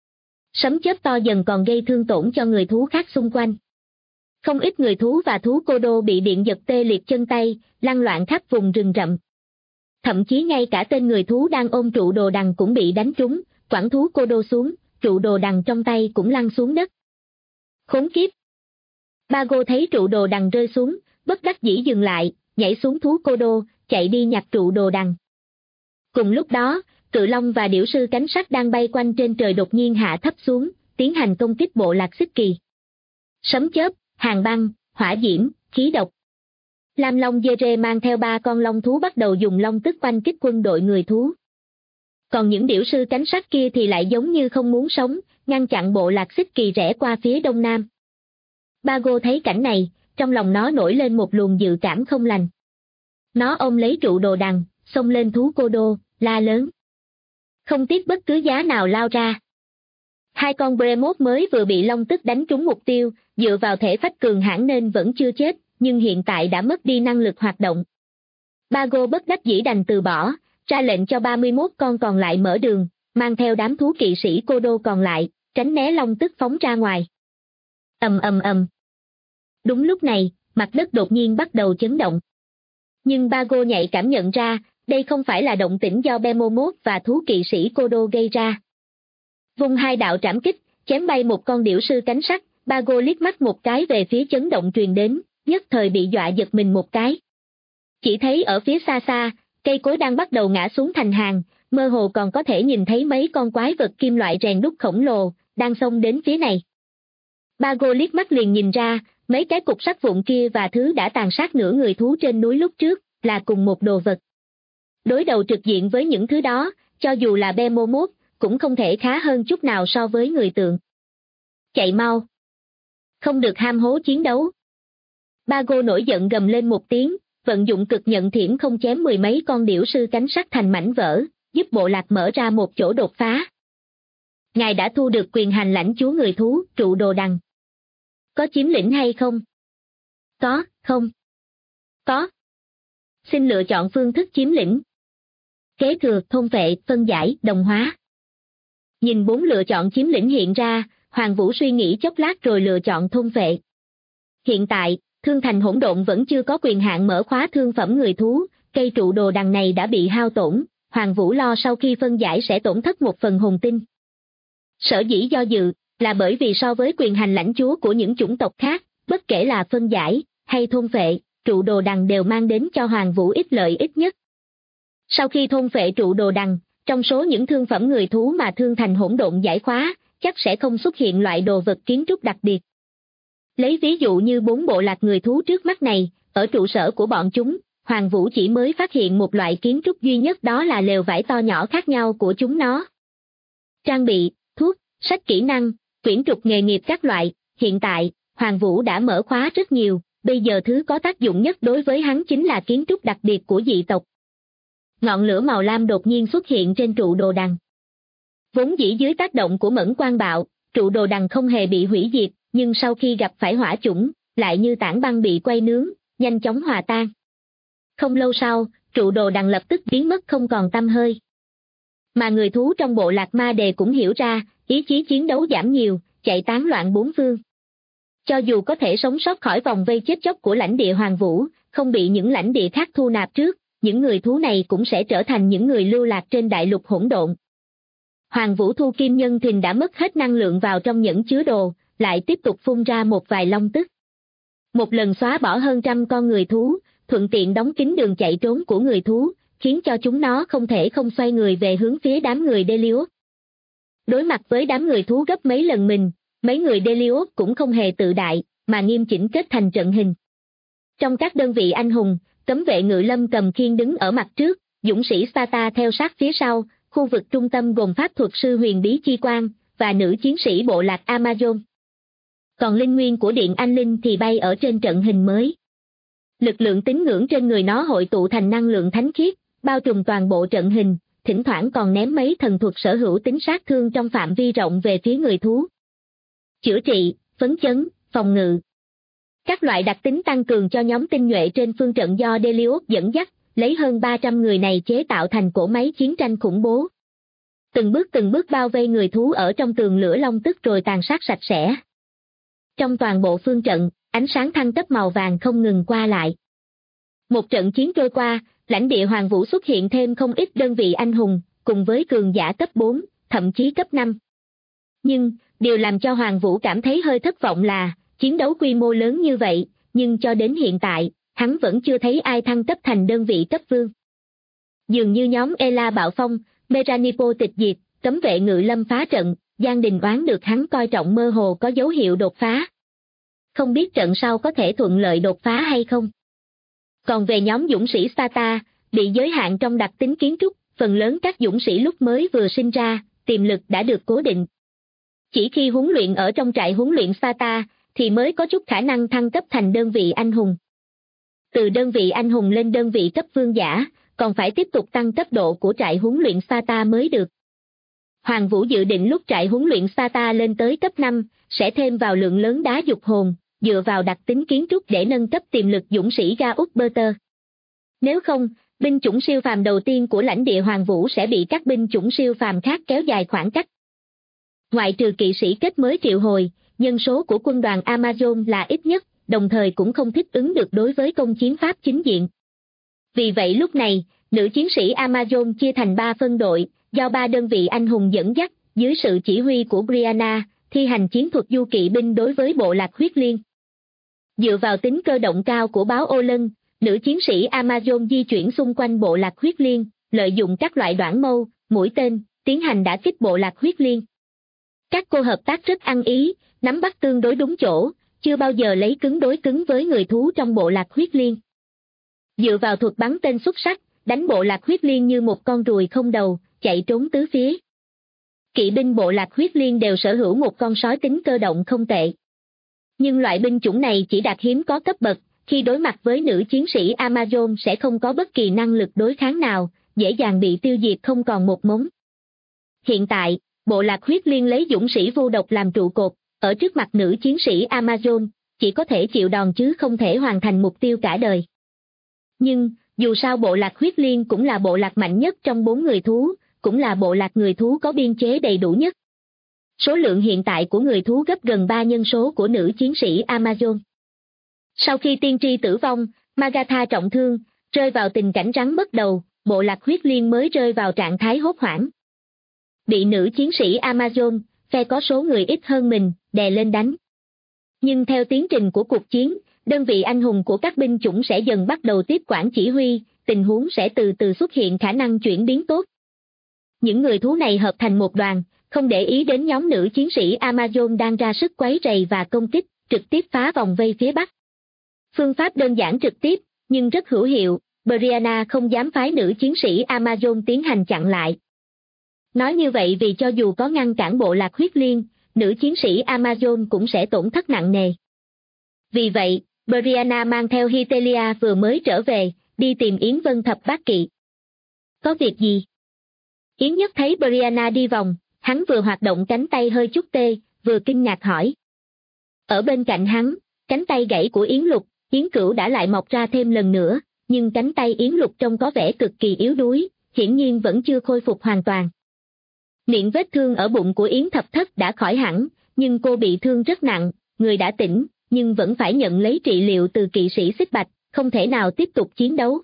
Sấm chớp to dần còn gây thương tổn cho người thú khác xung quanh. Không ít người thú và thú cô đô bị điện giật tê liệt chân tay, lăn loạn khắp vùng rừng rậm. Thậm chí ngay cả tên người thú đang ôm trụ đồ đằng cũng bị đánh trúng, quẳng thú cô đô xuống, trụ đồ đằng trong tay cũng lăn xuống đất. Khốn kiếp! Bago thấy trụ đồ đằng rơi xuống, bất đắc dĩ dừng lại, nhảy xuống thú cô đô, chạy đi nhặt trụ đồ đằng. Cùng lúc đó, cự long và điểu sư cánh sắt đang bay quanh trên trời đột nhiên hạ thấp xuống, tiến hành công kích bộ lạc Xích Kỳ. Sấm chớp, hàn băng, hỏa diễm, khí độc. Lam long dê rê mang theo 3 con long thú bắt đầu dùng long tức oanh kích quân đội người thú. Còn những điểu sư cánh sắt kia thì lại giống như không muốn sống, ngăn chặn bộ lạc Xích Kỳ rẽ qua phía đông nam. Bago thấy cảnh này, trong lòng nó nổi lên một luồng dự cảm không lành. Nó ôm lấy trụ đồ đằng, xông lên thú cô đô, la lớn. Không tiếc bất cứ giá nào lao ra. Hai con Behemoth mới vừa bị long tức đánh trúng mục tiêu, dựa vào thể phách cường hãn nên vẫn chưa chết, nhưng hiện tại đã mất đi năng lực hoạt động. Bago bất đắc dĩ đành từ bỏ, ra lệnh cho 31 con còn lại mở đường, mang theo đám thú kỵ sĩ cô đô còn lại, tránh né long tức phóng ra ngoài. Ầm ầm ầm. Đúng lúc này, mặt đất đột nhiên bắt đầu chấn động. Nhưng Bago nhạy cảm nhận ra, đây không phải là động tĩnh do Behemoth và thú kỵ sĩ cô đô gây ra. Vung hai đạo trảm kích, chém bay một con điểu sư cánh sắt, Bago liếc mắt một cái về phía chấn động truyền đến, nhất thời bị dọa giật mình một cái. Chỉ thấy ở phía xa xa, cây cối đang bắt đầu ngã xuống thành hàng, mơ hồ còn có thể nhìn thấy mấy con quái vật kim loại rèn đúc khổng lồ, đang xông đến phía này. Bago liếc mắt liền nhìn ra, mấy cái cục sắt vụn kia và thứ đã tàn sát nửa người thú trên núi lúc trước, là cùng một đồ vật. Đối đầu trực diện với những thứ đó, cho dù là Behemoth, cũng không thể khá hơn chút nào so với người tượng. Chạy mau! Không được ham hố chiến đấu! Bago nổi giận gầm lên một tiếng, vận dụng cực nhận thiểm không chém mười mấy con điểu sư cánh sắt thành mảnh vỡ, giúp bộ lạc mở ra một chỗ đột phá. Ngài đã thu được quyền hành lãnh chúa người thú, trụ đồ đằng. Có chiếm lĩnh hay không? Có, không? Có. Xin lựa chọn phương thức chiếm lĩnh. Kế thừa, thôn vệ, phân giải, đồng hóa. Nhìn 4 lựa chọn chiếm lĩnh hiện ra, Hoàng Vũ suy nghĩ chốc lát rồi lựa chọn thôn vệ. Hiện tại, Thương Thành Hỗn Độn vẫn chưa có quyền hạn mở khóa thương phẩm người thú, cây trụ đồ đằng này đã bị hao tổn, Hoàng Vũ lo sau khi phân giải sẽ tổn thất một phần hồn tinh. Sở dĩ do dự, là bởi vì so với quyền hành lãnh chúa của những chủng tộc khác, bất kể là phân giải, hay thôn phệ, trụ đồ đằng đều mang đến cho Hoàng Vũ ít lợi ích nhất. Sau khi thôn phệ trụ đồ đằng, trong số những thương phẩm người thú mà Thương Thành Hỗn Độn giải khóa, chắc sẽ không xuất hiện loại đồ vật kiến trúc đặc biệt. Lấy ví dụ như 4 bộ lạc người thú trước mắt này, ở trụ sở của bọn chúng, Hoàng Vũ chỉ mới phát hiện một loại kiến trúc duy nhất, đó là lều vải to nhỏ khác nhau của chúng nó. Trang bị, thuốc, sách kỹ năng, quyển trục nghề nghiệp các loại, hiện tại, Hoàng Vũ đã mở khóa rất nhiều, bây giờ thứ có tác dụng nhất đối với hắn chính là kiến trúc đặc biệt của dị tộc. Ngọn lửa màu lam đột nhiên xuất hiện trên trụ đồ đằng. Vốn dĩ dưới tác động của mẫn quang bạo, trụ đồ đằng không hề bị hủy diệt, nhưng sau khi gặp phải hỏa chủng, lại như tảng băng bị quay nướng, nhanh chóng hòa tan. Không lâu sau, trụ đồ đằng lập tức biến mất không còn tăm hơi. Mà người thú trong bộ lạc Ma Đề cũng hiểu ra, ý chí chiến đấu giảm nhiều, chạy tán loạn bốn phương. Cho dù có thể sống sót khỏi vòng vây chết chóc của lãnh địa Hoàng Vũ, không bị những lãnh địa khác thu nạp trước, những người thú này cũng sẽ trở thành những người lưu lạc trên đại lục hỗn độn. Hoàng Vũ thu kim nhân thìn đã mất hết năng lượng vào trong nhẫn chứa đồ, lại tiếp tục phun ra một vài long tức. Một lần xóa bỏ hơn 100 con người thú, thuận tiện đóng kín đường chạy trốn của người thú, khiến cho chúng nó không thể không xoay người về hướng phía đám người Delios. Đối mặt với đám người thú gấp mấy lần mình, mấy người Delios cũng không hề tự đại, mà nghiêm chỉnh kết thành trận hình. Trong các đơn vị anh hùng, cấm vệ Ngự Lâm cầm khiên đứng ở mặt trước, dũng sĩ Sparta theo sát phía sau, khu vực trung tâm gồm pháp thuật sư huyền bí Chi Quang, và nữ chiến sĩ bộ lạc Amazon. Còn linh nguyên của Điện Anh Linh thì bay ở trên trận hình mới. Lực lượng tín ngưỡng trên người nó hội tụ thành năng lượng thánh khiết, bao trùm toàn bộ trận hình, thỉnh thoảng còn ném mấy thần thuật sở hữu tính sát thương trong phạm vi rộng về phía người thú. Chữa trị, phấn chấn, phòng ngự. Các loại đặc tính tăng cường cho nhóm tinh nhuệ trên phương trận do Delios dẫn dắt, lấy hơn 300 người này chế tạo thành cỗ máy chiến tranh khủng bố. Từng bước bao vây người thú ở trong tường lửa long tức rồi tàn sát sạch sẽ. Trong toàn bộ phương trận, ánh sáng thăng cấp màu vàng không ngừng qua lại. Một trận chiến trôi qua, lãnh địa Hoàng Vũ xuất hiện thêm không ít đơn vị anh hùng, cùng với cường giả cấp 4, thậm chí cấp 5. Nhưng, điều làm cho Hoàng Vũ cảm thấy hơi thất vọng là, chiến đấu quy mô lớn như vậy, nhưng cho đến hiện tại, hắn vẫn chưa thấy ai thăng cấp thành đơn vị cấp vương. Dường như nhóm Ela bạo phong, Meranipo tịch diệt, cấm vệ Ngự Lâm phá trận, Giang Đình Oán được hắn coi trọng mơ hồ có dấu hiệu đột phá. Không biết trận sau có thể thuận lợi đột phá hay không. Còn về nhóm dũng sĩ Sparta, bị giới hạn trong đặc tính kiến trúc, phần lớn các dũng sĩ lúc mới vừa sinh ra, tiềm lực đã được cố định. Chỉ khi huấn luyện ở trong trại huấn luyện Sparta, thì mới có chút khả năng thăng cấp thành đơn vị anh hùng. Từ đơn vị anh hùng lên đơn vị cấp vương giả, còn phải tiếp tục tăng cấp độ của trại huấn luyện Sparta mới được. Hoàng Vũ dự định lúc trại huấn luyện Sparta lên tới cấp 5, sẽ thêm vào lượng lớn đá dục hồn, dựa vào đặc tính kiến trúc để nâng cấp tiềm lực dũng sĩ Gausberter. Nếu không, binh chủng siêu phàm đầu tiên của lãnh địa Hoàng Vũ sẽ bị các binh chủng siêu phàm khác kéo dài khoảng cách. Ngoại trừ kỵ sĩ kết mới triệu hồi, nhân số của quân đoàn Amazon là ít nhất, đồng thời cũng không thích ứng được đối với công chiến pháp chính diện. Vì vậy lúc này, nữ chiến sĩ Amazon chia thành 3 phân đội, do 3 đơn vị anh hùng dẫn dắt, dưới sự chỉ huy của Brianna, thi hành chiến thuật du kỵ binh đối với bộ lạc huyết liên. Dựa vào tính cơ động cao của báo ô lân, nữ chiến sĩ Amazon di chuyển xung quanh bộ lạc huyết liên, lợi dụng các loại đoản mâu, mũi tên, tiến hành đả kích bộ lạc huyết liên. Các cô hợp tác rất ăn ý, nắm bắt tương đối đúng chỗ, chưa bao giờ lấy cứng đối cứng với người thú trong bộ lạc huyết liên. Dựa vào thuật bắn tên xuất sắc, đánh bộ lạc huyết liên như một con ruồi không đầu, chạy trốn tứ phía. Kỵ binh bộ lạc huyết liên đều sở hữu một con sói tính cơ động không tệ. Nhưng loại binh chủng này chỉ đạt hiếm có cấp bậc, khi đối mặt với nữ chiến sĩ Amazon sẽ không có bất kỳ năng lực đối kháng nào, dễ dàng bị tiêu diệt không còn một mống. Hiện tại, bộ lạc huyết liên lấy dũng sĩ vô độc làm trụ cột, ở trước mặt nữ chiến sĩ Amazon, chỉ có thể chịu đòn chứ không thể hoàn thành mục tiêu cả đời. Nhưng, dù sao bộ lạc huyết liên cũng là bộ lạc mạnh nhất trong 4 người thú, cũng là bộ lạc người thú có biên chế đầy đủ nhất. Số lượng hiện tại của người thú gấp gần 3 nhân số của nữ chiến sĩ Amazon. Sau khi tiên tri tử vong, Magatha trọng thương, rơi vào tình cảnh rắn mất đầu, bộ lạc huyết liên mới rơi vào trạng thái hốt hoảng. Bị nữ chiến sĩ Amazon, phe có số người ít hơn mình, đè lên đánh. Nhưng theo tiến trình của cuộc chiến, đơn vị anh hùng của các binh chủng sẽ dần bắt đầu tiếp quản chỉ huy, tình huống sẽ từ từ xuất hiện khả năng chuyển biến tốt. Những người thú này hợp thành một đoàn, không để ý đến nhóm nữ chiến sĩ Amazon đang ra sức quấy rầy và công kích, trực tiếp phá vòng vây phía bắc. Phương pháp đơn giản trực tiếp, nhưng rất hữu hiệu, Brianna không dám phái nữ chiến sĩ Amazon tiến hành chặn lại. Nói như vậy vì cho dù có ngăn cản bộ lạc huyết liên, nữ chiến sĩ Amazon cũng sẽ tổn thất nặng nề. Vì vậy, Brianna mang theo Hitelia vừa mới trở về, đi tìm Yến Vân thập bát kỵ. Có việc gì? Yến Nhất thấy Brianna đi vòng, hắn vừa hoạt động cánh tay hơi chút tê, vừa kinh ngạc hỏi. Ở bên cạnh hắn, cánh tay gãy của Yến Lục, Yến Cửu đã lại mọc ra thêm lần nữa, nhưng cánh tay Yến Lục trông có vẻ cực kỳ yếu đuối, hiển nhiên vẫn chưa khôi phục hoàn toàn. Miệng vết thương ở bụng của Yến Thập Thất đã khỏi hẳn, nhưng cô bị thương rất nặng, người đã tỉnh, nhưng vẫn phải nhận lấy trị liệu từ kỵ sĩ Xích Bạch, không thể nào tiếp tục chiến đấu.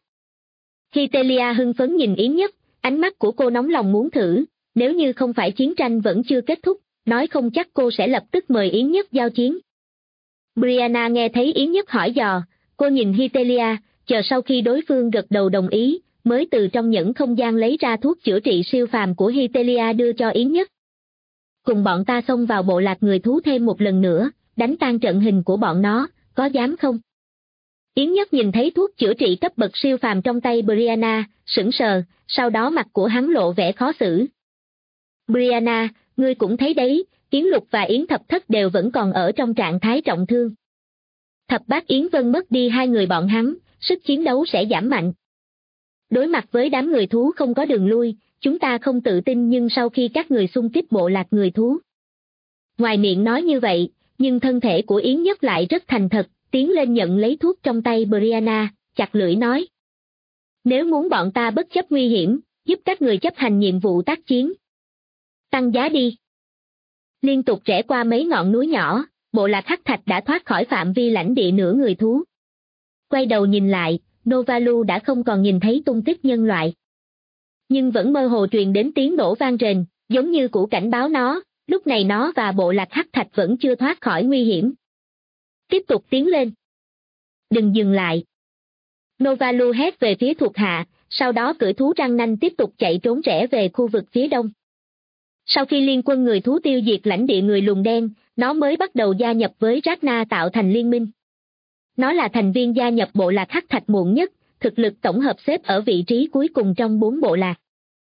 Hitelia hưng phấn nhìn Yến Nhất, ánh mắt của cô nóng lòng muốn thử, nếu như không phải chiến tranh vẫn chưa kết thúc, nói không chắc cô sẽ lập tức mời Yến Nhất giao chiến. Brianna nghe thấy Yến Nhất hỏi dò, cô nhìn Hitelia, chờ sau khi đối phương gật đầu đồng ý, mới từ trong nhẫn không gian lấy ra thuốc chữa trị siêu phàm của Hitelia đưa cho Yến Nhất. Cùng bọn ta xông vào bộ lạc người thú thêm một lần nữa, đánh tan trận hình của bọn nó, có dám không? Yến Nhất nhìn thấy thuốc chữa trị cấp bậc siêu phàm trong tay Brianna, sững sờ, sau đó mặt của hắn lộ vẻ khó xử. Brianna, ngươi cũng thấy đấy, Yến Lục và Yến Thập Thất đều vẫn còn ở trong trạng thái trọng thương. Thập bát Yến Vân mất đi 2 người bọn hắn, sức chiến đấu sẽ giảm mạnh. Đối mặt với đám người thú không có đường lui, chúng ta không tự tin nhưng sau khi các người xung kích bộ lạc người thú. Ngoài miệng nói như vậy, nhưng thân thể của Yến Nhất lại rất thành thật, tiến lên nhận lấy thuốc trong tay Brianna, chặt lưỡi nói. Nếu muốn bọn ta bất chấp nguy hiểm, giúp các người chấp hành nhiệm vụ tác chiến. Tăng giá đi. Liên tục rẽ qua mấy ngọn núi nhỏ, bộ lạc Hắc Thạch đã thoát khỏi phạm vi lãnh địa nửa người thú. Quay đầu nhìn lại, Novalu đã không còn nhìn thấy tung tích nhân loại. Nhưng vẫn mơ hồ truyền đến tiếng nổ vang rền, giống như cũ cảnh báo nó, lúc này nó và bộ lạc Hắc Thạch vẫn chưa thoát khỏi nguy hiểm. Tiếp tục tiến lên. Đừng dừng lại. Novalu hét về phía thuộc hạ, sau đó cưỡi thú răng nanh tiếp tục chạy trốn rẽ về khu vực phía đông. Sau khi liên quân người thú tiêu diệt lãnh địa người lùn đen, nó mới bắt đầu gia nhập với Ragna tạo thành liên minh. Nó là thành viên gia nhập bộ lạc Hắc Thạch muộn nhất, thực lực tổng hợp xếp ở vị trí cuối cùng trong 4 bộ lạc.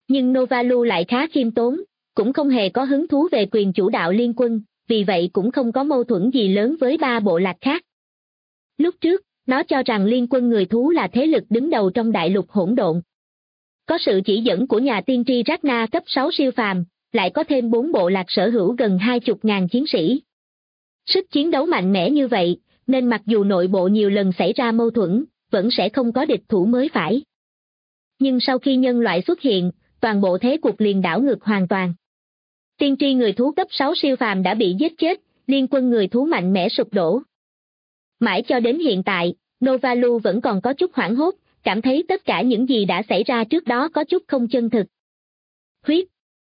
Nhưng Novalu lại khá khiêm tốn, cũng không hề có hứng thú về quyền chủ đạo liên quân, vì vậy cũng không có mâu thuẫn gì lớn với ba bộ lạc khác. Lúc trước, nó cho rằng liên quân người thú là thế lực đứng đầu trong đại lục hỗn độn. Có sự chỉ dẫn của nhà tiên tri Ragna cấp 6 siêu phàm, lại có thêm 4 bộ lạc sở hữu gần 20.000 chiến sĩ. Sức chiến đấu mạnh mẽ như vậy, nên mặc dù nội bộ nhiều lần xảy ra mâu thuẫn, vẫn sẽ không có địch thủ mới phải. Nhưng sau khi nhân loại xuất hiện, toàn bộ thế cục liền đảo ngược hoàn toàn. Tiên tri người thú cấp 6 siêu phàm đã bị giết chết, liên quân người thú mạnh mẽ sụp đổ. Mãi cho đến hiện tại, Novalu vẫn còn có chút hoảng hốt, cảm thấy tất cả những gì đã xảy ra trước đó có chút không chân thực. Huyết.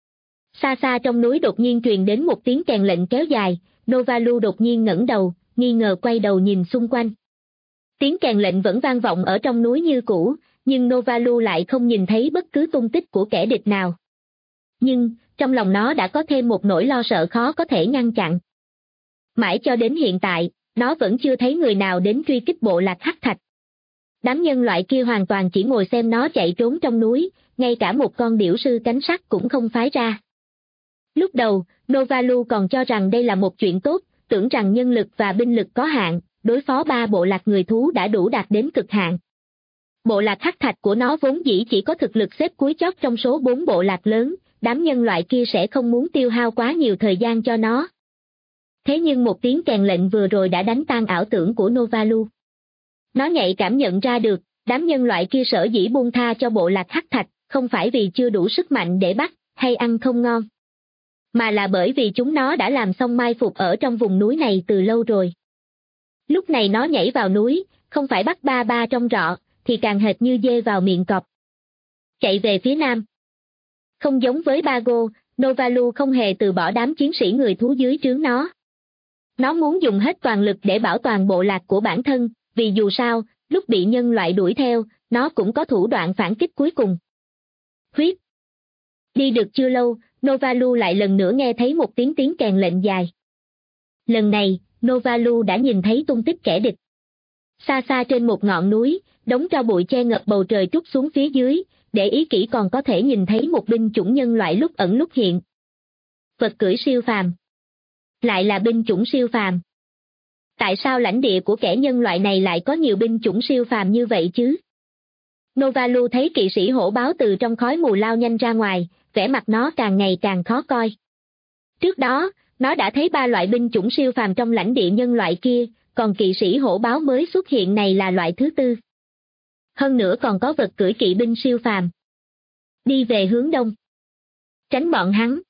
Xa xa trong núi đột nhiên truyền đến một tiếng kèn lệnh kéo dài, Novalu đột nhiên ngẩng đầu, nghi ngờ quay đầu nhìn xung quanh. Tiếng kèn lệnh vẫn vang vọng ở trong núi như cũ, nhưng Novalu lại không nhìn thấy bất cứ tung tích của kẻ địch nào. Nhưng, trong lòng nó đã có thêm một nỗi lo sợ khó có thể ngăn chặn. Mãi cho đến hiện tại, nó vẫn chưa thấy người nào đến truy kích bộ lạc Hắc Thạch. Đám nhân loại kia hoàn toàn chỉ ngồi xem nó chạy trốn trong núi, ngay cả một con điểu sư cánh sắt cũng không phái ra. Lúc đầu, Novalu còn cho rằng đây là một chuyện tốt, tưởng rằng nhân lực và binh lực có hạn, đối phó ba bộ lạc người thú đã đủ đạt đến cực hạn. Bộ lạc Hắc Thạch của nó vốn dĩ chỉ có thực lực xếp cuối chót trong số 4 bộ lạc lớn, đám nhân loại kia sẽ không muốn tiêu hao quá nhiều thời gian cho nó. Thế nhưng một tiếng kèn lệnh vừa rồi đã đánh tan ảo tưởng của Novalu. Nó nhạy cảm nhận ra được, đám nhân loại kia sở dĩ buông tha cho bộ lạc Hắc Thạch, không phải vì chưa đủ sức mạnh để bắt, hay ăn không ngon. Mà là bởi vì chúng nó đã làm xong mai phục ở trong vùng núi này từ lâu rồi. Lúc này nó nhảy vào núi, không phải bắt ba ba trong rọ, thì càng hệt như dê vào miệng cọp. Chạy về phía nam. Không giống với Bago, Novalu không hề từ bỏ đám chiến sĩ người thú dưới trướng nó. Nó muốn dùng hết toàn lực để bảo toàn bộ lạc của bản thân, vì dù sao, lúc bị nhân loại đuổi theo, nó cũng có thủ đoạn phản kích cuối cùng. Huyết. Đi được chưa lâu, Novalu lại lần nữa nghe thấy một tiếng kèn lệnh dài. Lần này, Novalu đã nhìn thấy tung tích kẻ địch. Xa xa trên một ngọn núi, đống tro bụi che ngập bầu trời trút xuống phía dưới, để ý kỹ còn có thể nhìn thấy một binh chủng nhân loại lúc ẩn lúc hiện. Vật cưỡi siêu phàm. Lại là binh chủng siêu phàm. Tại sao lãnh địa của kẻ nhân loại này lại có nhiều binh chủng siêu phàm như vậy chứ? Novalu thấy kỵ sĩ hổ báo từ trong khói mù lao nhanh ra ngoài, vẻ mặt nó càng ngày càng khó coi. Trước đó, nó đã thấy 3 loại binh chủng siêu phàm trong lãnh địa nhân loại kia, còn kỵ sĩ hổ báo mới xuất hiện này là loại thứ 4. Hơn nữa còn có vật cưỡi kỵ binh siêu phàm. Đi về hướng đông. Tránh bọn hắn.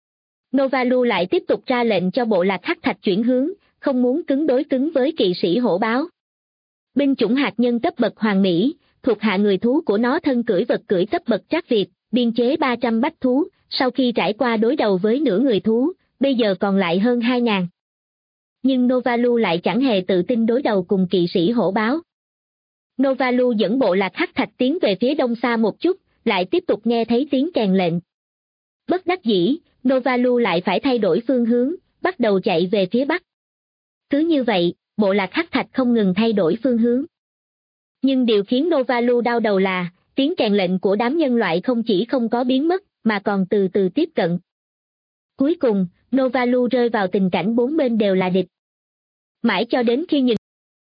Novalu lại tiếp tục ra lệnh cho bộ lạc Hắc Thạch chuyển hướng, không muốn đối cứng với kỵ sĩ hổ báo. Binh chủng hạt nhân cấp bậc hoàng mỹ, thuộc hạ người thú của nó thân cưỡi vật cưỡi cấp bậc trác Việt, biên chế 300 bách thú, sau khi trải qua đối đầu với nửa người thú, bây giờ còn lại hơn 2.000. Nhưng Novalu lại chẳng hề tự tin đối đầu cùng kỵ sĩ hổ báo. Novalu dẫn bộ lạc Hắc Thạch tiến về phía đông xa một chút, lại tiếp tục nghe thấy tiếng kèn lệnh. Bất đắc dĩ, Novalu lại phải thay đổi phương hướng, bắt đầu chạy về phía bắc. Cứ như vậy, bộ lạc Hắc Thạch không ngừng thay đổi phương hướng. Nhưng điều khiến Novalu đau đầu là, tiếng kèn lệnh của đám nhân loại không chỉ không có biến mất, mà còn từ từ tiếp cận. Cuối cùng, Novalu rơi vào tình cảnh 4 bên đều là địch. Mãi cho đến khi nhìn.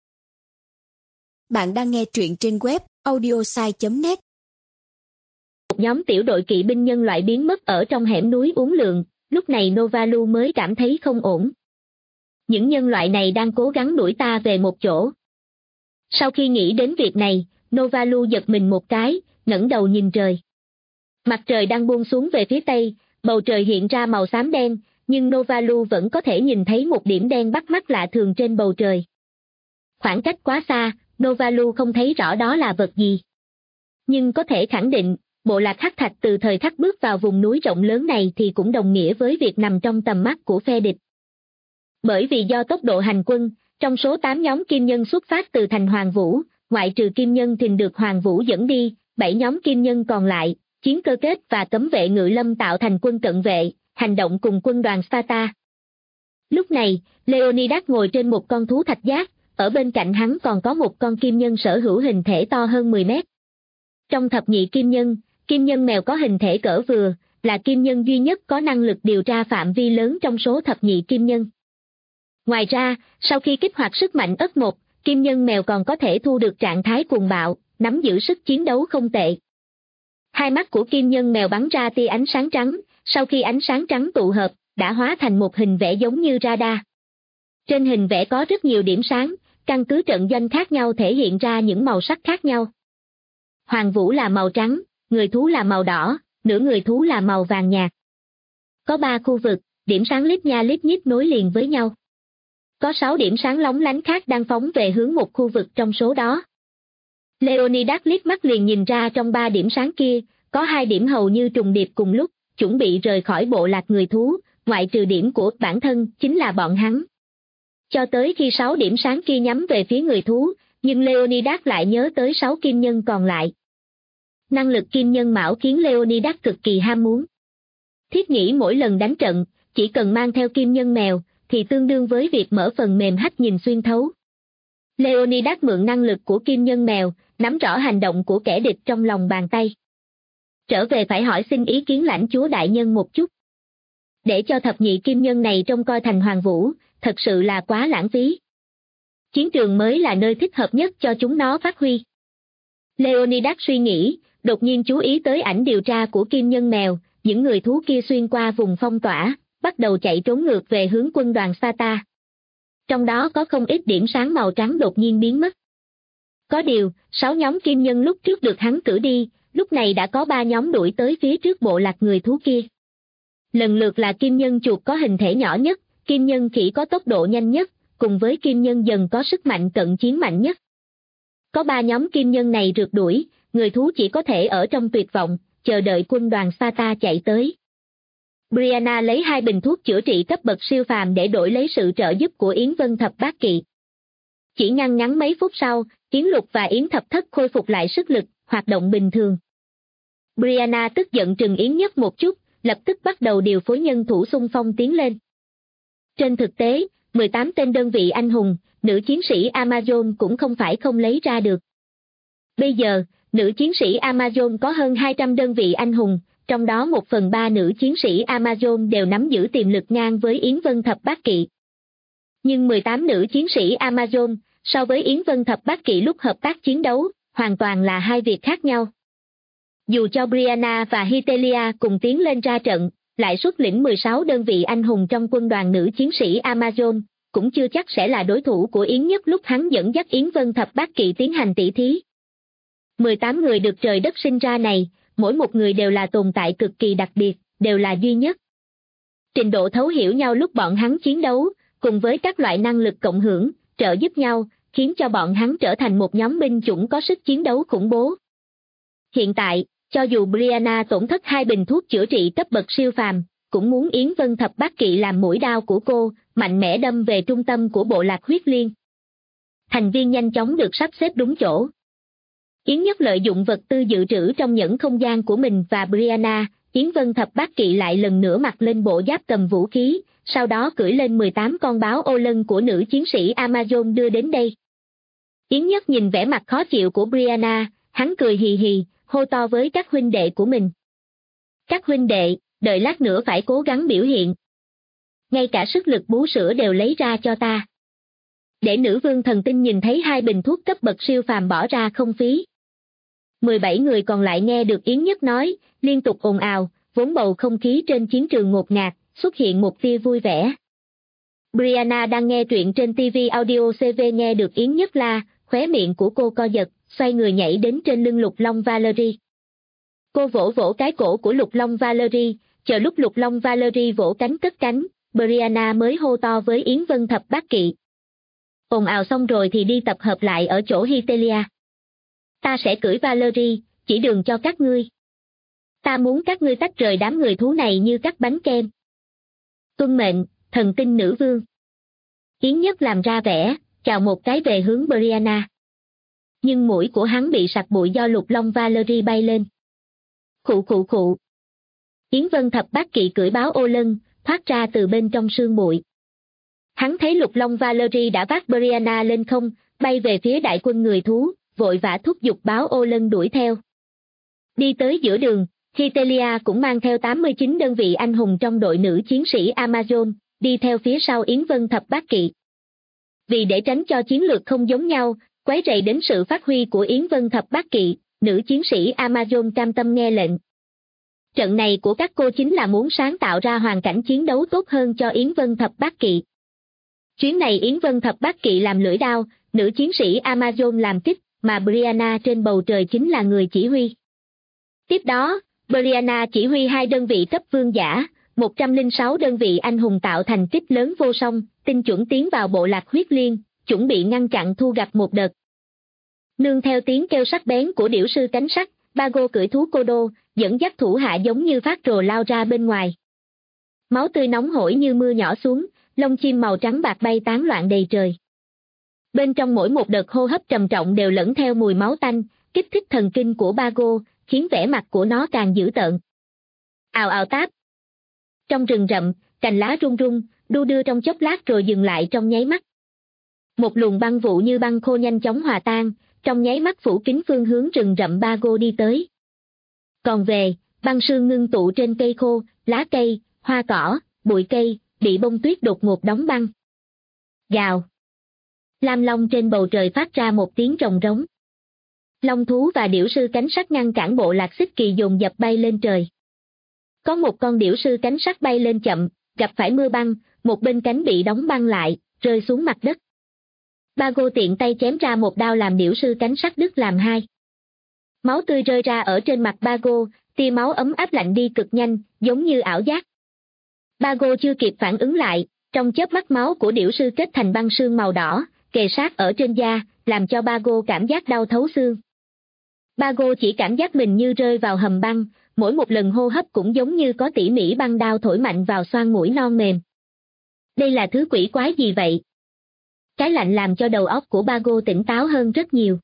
Bạn đang nghe truyện trên web audiosai.net. Một nhóm tiểu đội kỵ binh nhân loại biến mất ở trong hẻm núi uốn lượn, lúc này Novalu mới cảm thấy không ổn. Những nhân loại này đang cố gắng đuổi ta về một chỗ. Sau khi nghĩ đến việc này, Novalu giật mình một cái, ngẩng đầu nhìn trời. Mặt trời đang buông xuống về phía tây, bầu trời hiện ra màu xám đen, nhưng Novalu vẫn có thể nhìn thấy một điểm đen bắt mắt lạ thường trên bầu trời. Khoảng cách quá xa, Novalu không thấy rõ đó là vật gì. Nhưng có thể khẳng định, bộ lạc Hắc Thạch từ thời khắc bước vào vùng núi rộng lớn này thì cũng đồng nghĩa với việc nằm trong tầm mắt của phe địch. Bởi vì do tốc độ hành quân, trong số 8 nhóm kim nhân xuất phát từ thành Hoàng Vũ, ngoại trừ kim nhân thình được Hoàng Vũ dẫn đi, 7 nhóm kim nhân còn lại, chiến cơ kết và cấm vệ ngự lâm tạo thành quân cận vệ, hành động cùng quân đoàn Sparta. Lúc này, Leonidas ngồi trên một con thú thạch giác, ở bên cạnh hắn còn có một con kim nhân sở hữu hình thể to hơn 10 mét. Trong thập nhị kim nhân, kim nhân mèo có hình thể cỡ vừa, là kim nhân duy nhất có năng lực điều tra phạm vi lớn trong số thập nhị kim nhân. Ngoài ra, sau khi kích hoạt sức mạnh ất 1, kim nhân mèo còn có thể thu được trạng thái cuồng bạo, nắm giữ sức chiến đấu không tệ. Hai mắt của kim nhân mèo bắn ra tia ánh sáng trắng, sau khi ánh sáng trắng tụ hợp, đã hóa thành một hình vẽ giống như radar. Trên hình vẽ có rất nhiều điểm sáng, căn cứ trận doanh khác nhau thể hiện ra những màu sắc khác nhau. Hoàng vũ là màu trắng, người thú là màu đỏ, nửa người thú là màu vàng nhạt. Có 3 khu vực, điểm sáng lít nha lít nhít nối liền với nhau. Có 6 điểm sáng lóng lánh khác đang phóng về hướng một khu vực trong số đó. Leonidas liếc mắt liền nhìn ra trong 3 điểm sáng kia, có 2 điểm hầu như trùng điệp cùng lúc, chuẩn bị rời khỏi bộ lạc người thú, ngoại trừ điểm của bản thân, chính là bọn hắn. Cho tới khi 6 điểm sáng kia nhắm về phía người thú, nhưng Leonidas lại nhớ tới 6 kim nhân còn lại. Năng lực kim nhân mão khiến Leonidas cực kỳ ham muốn. Thiết nghĩ mỗi lần đánh trận, chỉ cần mang theo kim nhân mèo, thì tương đương với việc mở phần mềm hack nhìn xuyên thấu. Leonidas mượn năng lực của kim nhân mèo, nắm rõ hành động của kẻ địch trong lòng bàn tay. Trở về phải hỏi xin ý kiến lãnh chúa đại nhân một chút. Để cho thập nhị kim nhân này trông coi thành Hoàng Vũ, thật sự là quá lãng phí. Chiến trường mới là nơi thích hợp nhất cho chúng nó phát huy. Leonidas suy nghĩ, đột nhiên chú ý tới ảnh điều tra của kim nhân mèo, những người thú kia xuyên qua vùng phong tỏa, bắt đầu chạy trốn ngược về hướng quân đoàn Sparta. Trong đó có không ít điểm sáng màu trắng đột nhiên biến mất. Có điều, 6 nhóm kim nhân lúc trước được hắn cử đi, lúc này đã có 3 nhóm đuổi tới phía trước bộ lạc người thú kia. Lần lượt là kim nhân chuột có hình thể nhỏ nhất, kim nhân khỉ có tốc độ nhanh nhất, cùng với kim nhân dần có sức mạnh cận chiến mạnh nhất. Có 3 nhóm kim nhân này rượt đuổi, người thú chỉ có thể ở trong tuyệt vọng, chờ đợi quân đoàn Sparta chạy tới. Brianna lấy 2 bình thuốc chữa trị cấp bậc siêu phàm để đổi lấy sự trợ giúp của Yến Vân Thập Bát Kỵ. Chỉ ngăn ngắn mấy phút sau, Yến Lục và Yến Thập Thất khôi phục lại sức lực, hoạt động bình thường. Brianna tức giận trừng Yến Nhất một chút, lập tức bắt đầu điều phối nhân thủ xung phong tiến lên. Trên thực tế, 18 tên đơn vị anh hùng, nữ chiến sĩ Amazon cũng không phải không lấy ra được. Bây giờ, nữ chiến sĩ Amazon có hơn 200 đơn vị anh hùng, trong đó 1/3 nữ chiến sĩ Amazon đều nắm giữ tiềm lực ngang với Yến Vân Thập Bát Kỵ. Nhưng 18 nữ chiến sĩ Amazon, so với Yến Vân Thập Bát Kỵ lúc hợp tác chiến đấu, hoàn toàn là hai việc khác nhau. Dù cho Brianna và Hitelia cùng tiến lên ra trận, lại xuất lĩnh 16 đơn vị anh hùng trong quân đoàn nữ chiến sĩ Amazon, cũng chưa chắc sẽ là đối thủ của Yến Nhất lúc hắn dẫn dắt Yến Vân Thập Bát Kỵ tiến hành tỷ thí. 18 người được trời đất sinh ra này, mỗi một người đều là tồn tại cực kỳ đặc biệt, đều là duy nhất. Trình độ thấu hiểu nhau lúc bọn hắn chiến đấu, cùng với các loại năng lực cộng hưởng, trợ giúp nhau, khiến cho bọn hắn trở thành một nhóm binh chủng có sức chiến đấu khủng bố. Hiện tại, cho dù Brianna tổn thất 2 bình thuốc chữa trị cấp bậc siêu phàm, cũng muốn Yến Vân Thập Bát Kỵ làm mũi đao của cô, mạnh mẽ đâm về trung tâm của bộ lạc huyết liên. Thành viên nhanh chóng được sắp xếp đúng chỗ. Yến Nhất lợi dụng vật tư dự trữ trong nhẫn không gian của mình và Brianna, Yến Vân Thập Bát Kỵ lại lần nữa mặc lên bộ giáp cầm vũ khí, sau đó cưỡi lên 18 con báo ô lân của nữ chiến sĩ Amazon đưa đến đây. Yến Nhất nhìn vẻ mặt khó chịu của Brianna, hắn cười hì hì, hô to với các huynh đệ của mình. Các huynh đệ, đợi lát nữa phải cố gắng biểu hiện. Ngay cả sức lực bú sữa đều lấy ra cho ta. Để nữ vương thần tinh nhìn thấy 2 bình thuốc cấp bậc siêu phàm bỏ ra không phí. 17 người còn lại nghe được Yến Nhất nói, liên tục ồn ào, vốn bầu không khí trên chiến trường ngột ngạt, xuất hiện một tia vui vẻ. Brianna đang nghe truyện trên TV Audio CV nghe được Yến Nhất la, khóe miệng của cô co giật, xoay người nhảy đến trên lưng Lục Long Valerie. Cô vỗ vỗ cái cổ của Lục Long Valerie, chờ lúc Lục Long Valerie vỗ cánh cất cánh, Brianna mới hô to với Yến Vân Thập Bát Kỵ. Ồn ào xong rồi thì đi tập hợp lại ở chỗ Hitelia. Ta sẽ cưỡi Valerie, chỉ đường cho các ngươi. Ta muốn các ngươi tách rời đám người thú này như cắt bánh kem. Tuân mệnh, thần tinh nữ vương. Yến Nhất làm ra vẻ, chào một cái về hướng Brianna. Nhưng mũi của hắn bị sặc bụi do Lục Long Valerie bay lên. Khụ khụ khụ. Yến Vân Thập Bát Kỵ cưỡi báo ô lân, thoát ra từ bên trong sương bụi. Hắn thấy Lục Long Valerie đã vác Brianna lên không, bay về phía đại quân người thú, vội vã thúc giục báo ô lân đuổi theo. Đi tới giữa đường, Hitelia cũng mang theo 89 đơn vị anh hùng trong đội nữ chiến sĩ Amazon, đi theo phía sau Yến Vân Thập Bát Kỵ. Vì để tránh cho chiến lược không giống nhau, quấy rầy đến sự phát huy của Yến Vân Thập Bát Kỵ, nữ chiến sĩ Amazon cam tâm nghe lệnh. Trận này của các cô chính là muốn sáng tạo ra hoàn cảnh chiến đấu tốt hơn cho Yến Vân Thập Bát Kỵ. Chuyến này Yến Vân Thập Bát Kỵ làm lưỡi đao, nữ chiến sĩ Amazon làm kích, mà Brianna trên bầu trời chính là người chỉ huy. Tiếp đó, Brianna chỉ huy 2 đơn vị cấp vương giả, 106 đơn vị anh hùng tạo thành kích lớn vô song, tinh chuẩn tiến vào bộ lạc huyết liên, chuẩn bị ngăn chặn thu gặp một đợt. Nương theo tiếng kêu sắc bén của điểu sư cánh sắt, Bago cưỡi thú cô đô, dẫn dắt thủ hạ giống như phát rồ lao ra bên ngoài. Máu tươi nóng hổi như mưa nhỏ xuống, lông chim màu trắng bạc bay tán loạn đầy trời. Bên trong mỗi một đợt hô hấp trầm trọng đều lẫn theo mùi máu tanh, kích thích thần kinh của Bago, khiến vẻ mặt của nó càng dữ tợn. Ào ào táp. Trong rừng rậm, cành lá rung rung, đu đưa trong chốc lát rồi dừng lại trong nháy mắt. Một luồng băng vụ như băng khô nhanh chóng hòa tan, trong nháy mắt phủ kín phương hướng rừng rậm Bago đi tới. Còn về, băng sương ngưng tụ trên cây khô, lá cây, hoa cỏ, bụi cây, bị bông tuyết đột ngột đóng băng. Gào. Lam long trên bầu trời phát ra một tiếng rồng rống. Long thú và điểu sư cánh sắt ngăn cản bộ lạc xích kỳ dồn dập bay lên trời. Có một con điểu sư cánh sắt bay lên chậm, gặp phải mưa băng, một bên cánh bị đóng băng lại, rơi xuống mặt đất. Bago tiện tay chém ra một đao làm điểu sư cánh sắt đứt làm hai. Máu tươi rơi ra ở trên mặt Bago, tia máu ấm áp lạnh đi cực nhanh, giống như ảo giác. Bago chưa kịp phản ứng lại, trong chớp mắt máu của điểu sư kết thành băng sương màu đỏ, kề sát ở trên da, làm cho Bago cảm giác đau thấu xương. Bago chỉ cảm giác mình như rơi vào hầm băng, mỗi một lần hô hấp cũng giống như có tỉ mỉ băng đao thổi mạnh vào xoang mũi non mềm. Đây là thứ quỷ quái gì vậy? Cái lạnh làm cho đầu óc của Bago tỉnh táo hơn rất nhiều.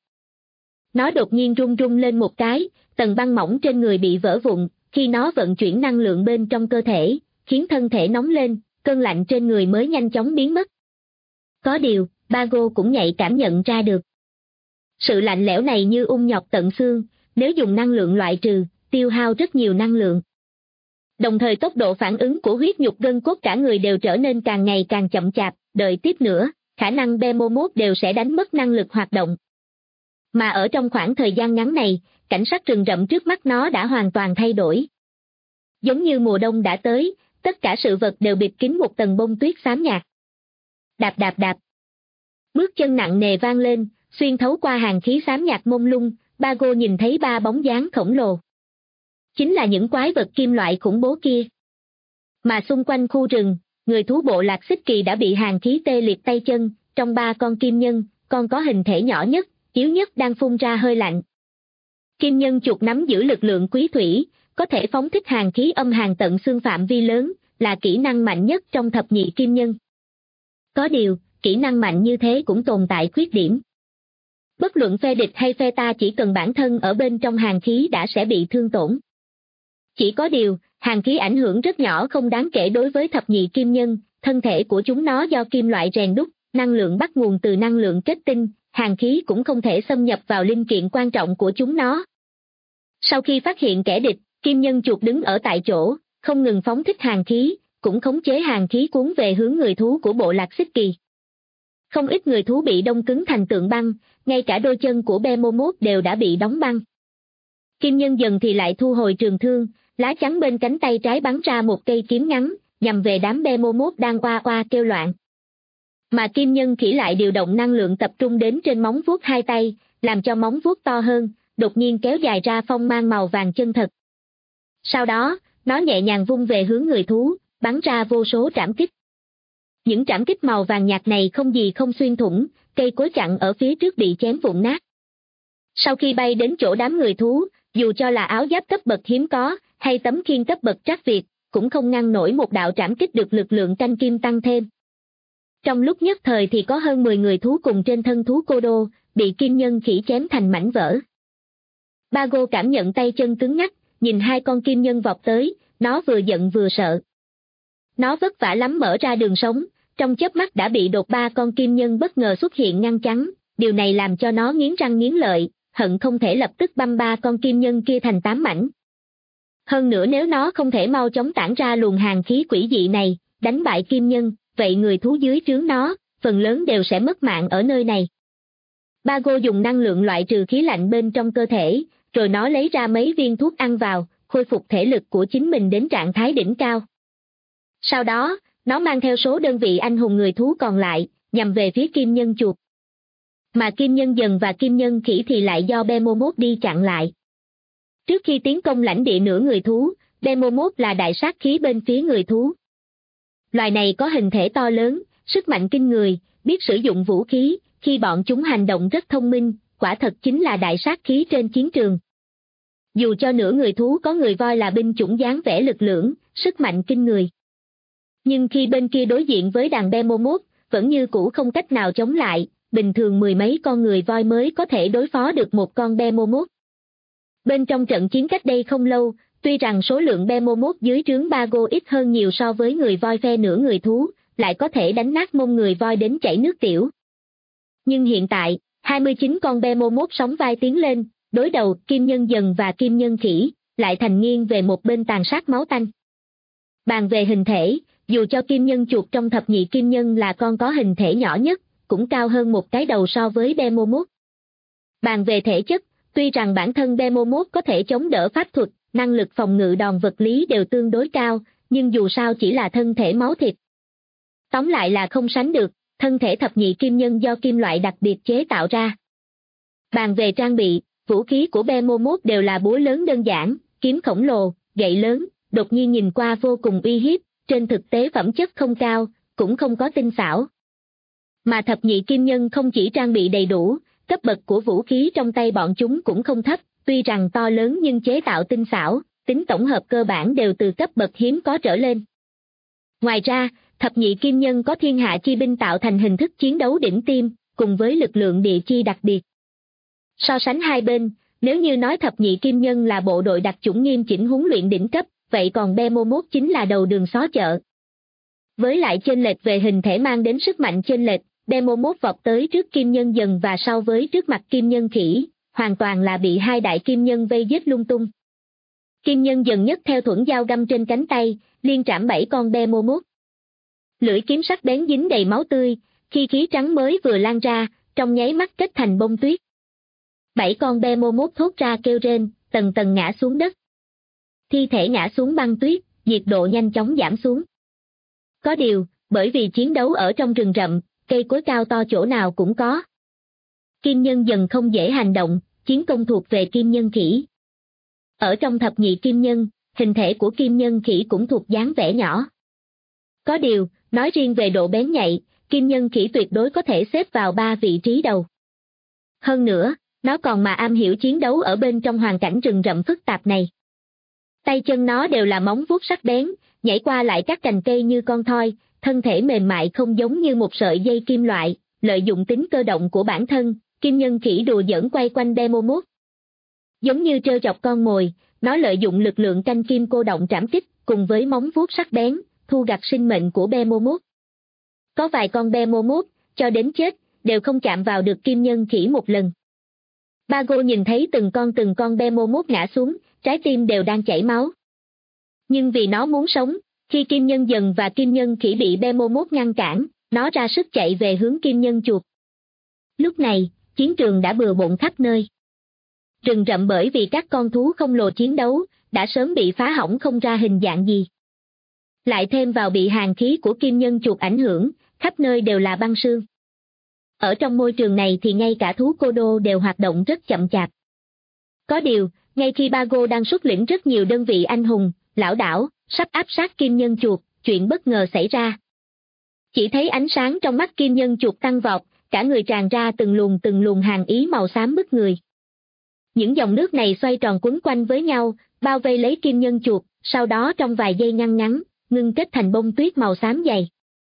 Nó đột nhiên rung rung lên một cái, tầng băng mỏng trên người bị vỡ vụn, khi nó vận chuyển năng lượng bên trong cơ thể, khiến thân thể nóng lên, cơn lạnh trên người mới nhanh chóng biến mất. Có điều, Bago cũng nhạy cảm nhận ra được. Sự lạnh lẽo này như nhọc tận xương, nếu dùng năng lượng loại trừ, tiêu hao rất nhiều năng lượng. Đồng thời tốc độ phản ứng của huyết nhục gân cốt cả người đều trở nên càng ngày càng chậm chạp, đợi tiếp nữa, khả năng Behemoth đều sẽ đánh mất năng lực hoạt động. Mà ở trong khoảng thời gian ngắn này, cảnh sắc rừng rậm trước mắt nó đã hoàn toàn thay đổi. Giống như mùa đông đã tới, tất cả sự vật đều bịt kín một tầng bông tuyết xám nhạt. Đạp đạp đạp. Bước chân nặng nề vang lên, xuyên thấu qua hàng khí xám nhạt mông lung, Bago nhìn thấy 3 bóng dáng khổng lồ. Chính là những quái vật kim loại khủng bố kia. Mà xung quanh khu rừng, người thú bộ lạc xích kỳ đã bị hàng khí tê liệt tay chân, trong 3 con kim nhân, con có hình thể nhỏ nhất, yếu nhất đang phun ra hơi lạnh. Kim nhân chuột nắm giữ lực lượng quý thủy, có thể phóng thích hàng khí âm hàn tận xương phạm vi lớn, là kỹ năng mạnh nhất trong thập nhị kim nhân. Có điều, kỹ năng mạnh như thế cũng tồn tại khuyết điểm. Bất luận phe địch hay phe ta chỉ cần bản thân ở bên trong hàng khí đã sẽ bị thương tổn. Chỉ có điều, hàng khí ảnh hưởng rất nhỏ không đáng kể đối với thập nhị kim nhân, thân thể của chúng nó do kim loại rèn đúc, năng lượng bắt nguồn từ năng lượng kết tinh, hàng khí cũng không thể xâm nhập vào linh kiện quan trọng của chúng nó. Sau khi phát hiện kẻ địch, kim nhân chuột đứng ở tại chỗ, không ngừng phóng thích hàng khí, cũng khống chế hàng khí cuốn về hướng người thú của bộ lạc xích kỳ. Không ít người thú bị đông cứng thành tượng băng, ngay cả đôi chân của Behemoth đều đã bị đóng băng. Kim nhân dần thì lại thu hồi trường thương, lá chắn bên cánh tay trái bắn ra một cây kiếm ngắn, nhằm về đám Behemoth đang oa oa kêu loạn. Mà kim nhân khỉ lại điều động năng lượng tập trung đến trên móng vuốt 2 tay, làm cho móng vuốt to hơn, đột nhiên kéo dài ra phong mang màu vàng chân thật. Sau đó, nó nhẹ nhàng vung về hướng người thú, bắn ra vô số trảm kích. Những trảm kích màu vàng nhạt này không gì không xuyên thủng, cây cối chặn ở phía trước bị chém vụn nát. Sau khi bay đến chỗ đám người thú, dù cho là áo giáp cấp bậc hiếm có, hay tấm khiên cấp bậc trắc việt, cũng không ngăn nổi một đạo trảm kích được lực lượng canh kim tăng thêm. Trong lúc nhất thời thì có hơn 10 người thú cùng trên thân thú cô đô, bị kim nhân khỉ chém thành mảnh vỡ. Bago cảm nhận tay chân cứng ngắc, nhìn 2 con kim nhân vọt tới, nó vừa giận vừa sợ. Nó vất vả lắm mở ra đường sống, trong chớp mắt đã bị đột 3 con kim nhân bất ngờ xuất hiện ngăn chắn, điều này làm cho nó nghiến răng nghiến lợi, hận không thể lập tức băm ba con kim nhân kia thành 8 mảnh. Hơn nữa nếu nó không thể mau chóng tản ra luồng hàn khí quỷ dị này, đánh bại kim nhân, vậy người thú dưới trướng nó, phần lớn đều sẽ mất mạng ở nơi này. Bago dùng năng lượng loại trừ khí lạnh bên trong cơ thể, rồi nó lấy ra mấy viên thuốc ăn vào, khôi phục thể lực của chính mình đến trạng thái đỉnh cao. Sau đó, nó mang theo số đơn vị anh hùng người thú còn lại, nhằm về phía kim nhân chuột. Mà kim nhân dần và kim nhân khỉ thì lại do Behemoth đi chặn lại. Trước khi tiến công lãnh địa nửa người thú, Behemoth là đại sát khí bên phía người thú. Loài này có hình thể to lớn, sức mạnh kinh người, biết sử dụng vũ khí, khi bọn chúng hành động rất thông minh, quả thật chính là đại sát khí trên chiến trường. Dù cho nửa người thú có người voi là binh chủng dáng vẻ lực lưỡng, sức mạnh kinh người. Nhưng khi bên kia đối diện với đàn Behemoth, vẫn như cũ không cách nào chống lại, bình thường mười mấy con người voi mới có thể đối phó được một con Behemoth. Bên trong trận chiến cách đây không lâu, tuy rằng số lượng Behemoth dưới trướng Bago ít hơn nhiều so với người voi phe nửa người thú, lại có thể đánh nát mông người voi đến chảy nước tiểu. Nhưng hiện tại, 29 con Behemoth sóng vai tiến lên, đối đầu kim nhân dần và kim nhân khỉ, lại thành nghiêng về một bên tàn sát máu tanh. Bàn về hình thể, dù cho kim nhân chuột trong thập nhị kim nhân là con có hình thể nhỏ nhất, cũng cao hơn một cái đầu so với Behemoth. Bàn về thể chất, tuy rằng bản thân Behemoth có thể chống đỡ pháp thuật, năng lực phòng ngự đòn vật lý đều tương đối cao, nhưng dù sao chỉ là thân thể máu thịt. Tóm lại là không sánh được, thân thể thập nhị kim nhân do kim loại đặc biệt chế tạo ra. Bàn về trang bị, vũ khí của Behemoth đều là búa lớn đơn giản, kiếm khổng lồ, gậy lớn, đột nhiên nhìn qua vô cùng uy hiếp, trên thực tế phẩm chất không cao, cũng không có tinh xảo. Mà thập nhị kim nhân không chỉ trang bị đầy đủ, cấp bậc của vũ khí trong tay bọn chúng cũng không thấp, tuy rằng to lớn nhưng chế tạo tinh xảo, tính tổng hợp cơ bản đều từ cấp bậc hiếm có trở lên. Ngoài ra, thập nhị kim nhân có thiên hạ chi binh tạo thành hình thức chiến đấu đỉnh tiêm, cùng với lực lượng địa chi đặc biệt. So sánh hai bên, nếu như nói thập nhị kim nhân là bộ đội đặc chủng nghiêm chỉnh huấn luyện đỉnh cấp, vậy còn Behemoth chính là đầu đường xó chợ. Với lại chênh lệch về hình thể mang đến sức mạnh chênh lệch, Behemoth vọt tới trước kim nhân dần và sau với trước mặt kim nhân khỉ, hoàn toàn là bị hai đại kim nhân vây giết lung tung. Kim nhân dần nhất theo thuẫn dao găm trên cánh tay, liên trảm 7 con Behemoth. Lưỡi kiếm sắc bén dính đầy máu tươi, khi khí trắng mới vừa lan ra, trong nháy mắt kết thành bông tuyết. 7 con Behemoth thốt ra kêu rên, tầng tầng ngã xuống đất. Thi thể ngã xuống băng tuyết, nhiệt độ nhanh chóng giảm xuống. Có điều, bởi vì chiến đấu ở trong rừng rậm, cây cối cao to chỗ nào cũng có. Kim nhân dần không dễ hành động, chiến công thuộc về kim nhân khỉ. Ở trong thập nhị kim nhân, hình thể của kim nhân khỉ cũng thuộc dáng vẻ nhỏ. Có điều, nói riêng về độ bén nhạy, kim nhân khỉ tuyệt đối có thể xếp vào 3 vị trí đầu. Hơn nữa, nó còn mà am hiểu chiến đấu ở bên trong hoàn cảnh rừng rậm phức tạp này. Tay chân nó đều là móng vuốt sắc bén, nhảy qua lại các cành cây như con thoi, thân thể mềm mại không giống như một sợi dây kim loại, lợi dụng tính cơ động của bản thân, kim nhân khỉ đùa giỡn quay quanh Behemoth. Giống như trêu chọc con mồi, nó lợi dụng lực lượng canh kim cô động trảm kích, cùng với móng vuốt sắc bén, thu gặt sinh mệnh của Behemoth. Có vài con Behemoth, cho đến chết, đều không chạm vào được kim nhân khỉ một lần. Bago nhìn thấy từng con Behemoth ngã xuống, trái tim đều đang chảy máu. Nhưng vì nó muốn sống, khi kim nhân dần và kim nhân khỉ bị Behemoth ngăn cản, nó ra sức chạy về hướng kim nhân chuột. Lúc này, chiến trường đã bừa bộn khắp nơi. Rừng rậm bởi vì các con thú không lồ chiến đấu, đã sớm bị phá hỏng không ra hình dạng gì. Lại thêm vào bị hàn khí của kim nhân chuột ảnh hưởng, khắp nơi đều là băng sương. Ở trong môi trường này thì ngay cả thú cô đô đều hoạt động rất chậm chạp. Có điều, ngay khi Bago đang xuất lĩnh rất nhiều đơn vị anh hùng, lão đảo, sắp áp sát kim nhân chuột, chuyện bất ngờ xảy ra. Chỉ thấy ánh sáng trong mắt kim nhân chuột tăng vọt, cả người tràn ra từng luồng hàn ý màu xám bức người. Những dòng nước này xoay tròn quấn quanh với nhau, bao vây lấy kim nhân chuột, sau đó trong vài giây ngăn ngắn, ngưng kết thành bông tuyết màu xám dày.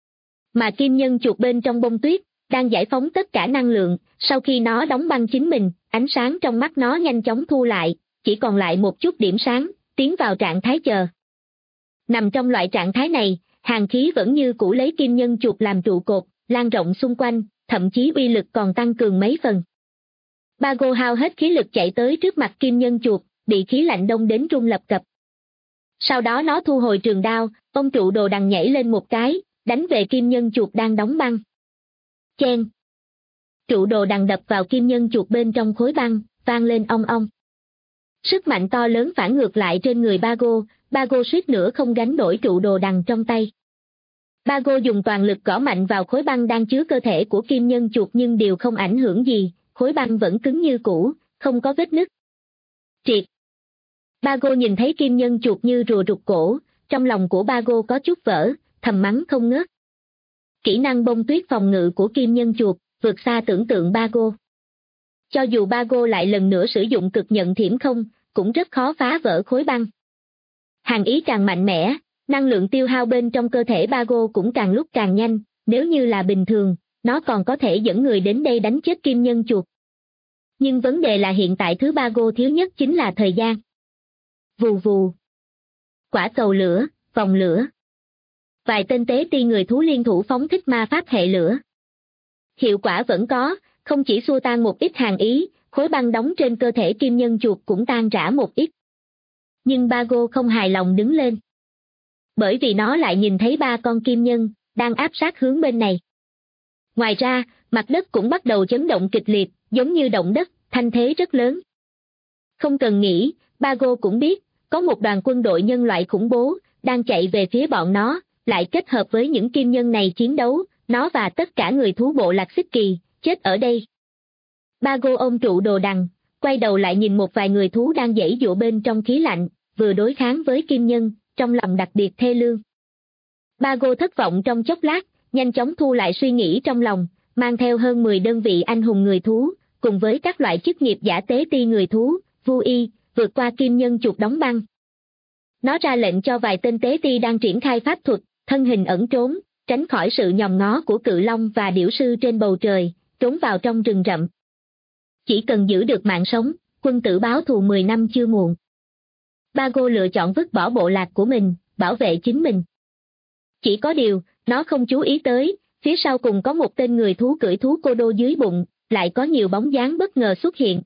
Mà kim nhân chuột bên trong bông tuyết, đang giải phóng tất cả năng lượng, sau khi nó đóng băng chính mình, ánh sáng trong mắt nó nhanh chóng thu lại, chỉ còn lại một chút điểm sáng, tiến vào trạng thái chờ. Nằm trong loại trạng thái này, hàn khí vẫn như cũ lấy kim nhân chuột làm trụ cột, lan rộng xung quanh, thậm chí uy lực còn tăng cường mấy phần. Bago hao hết khí lực chạy tới trước mặt kim nhân chuột, bị khí lạnh đông đến run lập cập. Sau đó nó thu hồi trường đao, ông trụ đồ đằng nhảy lên một cái, đánh về kim nhân chuột đang đóng băng. Chen! Trụ đồ đằng đập vào kim nhân chuột bên trong khối băng, vang lên ong ong. Sức mạnh to lớn phản ngược lại trên người Bago suýt nữa không gánh nổi trụ đồ đằng trong tay. Bago dùng toàn lực gõ mạnh vào khối băng đang chứa cơ thể của kim nhân chuột nhưng đều không ảnh hưởng gì, khối băng vẫn cứng như cũ, không có vết nứt. Triệt! Bago nhìn thấy kim nhân chuột như rùa rụt cổ, trong lòng của Bago có chút vỡ, thầm mắng không ngớt. Kỹ năng bông tuyết phòng ngự của kim nhân chuột, vượt xa tưởng tượng Bago. Cho dù Bago lại lần nữa sử dụng cực nhận thiểm không, cũng rất khó phá vỡ khối băng. Hàn ý càng mạnh mẽ, năng lượng tiêu hao bên trong cơ thể Bago cũng càng lúc càng nhanh, nếu như là bình thường, nó còn có thể dẫn người đến đây đánh chết kim nhân chuột. Nhưng vấn đề là hiện tại thứ Bago thiếu nhất chính là thời gian. Vù vù. Quả cầu lửa, vòng lửa. Vài tên tế ti người thú liên thủ phóng thích ma pháp hệ lửa. Hiệu quả vẫn có, không chỉ xua tan một ít hàn ý, khối băng đóng trên cơ thể kim nhân chuột cũng tan rã một ít. Nhưng Bago không hài lòng đứng lên. Bởi vì nó lại nhìn thấy 3 con kim nhân, đang áp sát hướng bên này. Ngoài ra, mặt đất cũng bắt đầu chấn động kịch liệt, giống như động đất, thanh thế rất lớn. Không cần nghĩ, Bago cũng biết, có một đoàn quân đội nhân loại khủng bố, đang chạy về phía bọn nó, lại kết hợp với những kim nhân này chiến đấu, nó và tất cả người thú bộ lạc xích kỳ, chết ở đây. Bago ôm trụ đồ đằng, quay đầu lại nhìn một vài người thú đang giãy giụa bên trong khí lạnh, vừa đối kháng với kim nhân, trong lòng đặc biệt thê lương. Bago thất vọng trong chốc lát, nhanh chóng thu lại suy nghĩ trong lòng, mang theo hơn 10 đơn vị anh hùng người thú, cùng với các loại chức nghiệp giả tế ti người thú, vu y, vượt qua kim nhân chuột đóng băng. Nó ra lệnh cho vài tên tế ti đang triển khai pháp thuật, thân hình ẩn trốn, tránh khỏi sự nhòm ngó của cự long và điểu sư trên bầu trời, trốn vào trong rừng rậm. Chỉ cần giữ được mạng sống, quân tử báo thù 10 năm chưa muộn. Bago lựa chọn vứt bỏ bộ lạc của mình, bảo vệ chính mình. Chỉ có điều, nó không chú ý tới, phía sau cùng có một tên người thú cưỡi thú cô đô dưới bụng, lại có nhiều bóng dáng bất ngờ xuất hiện.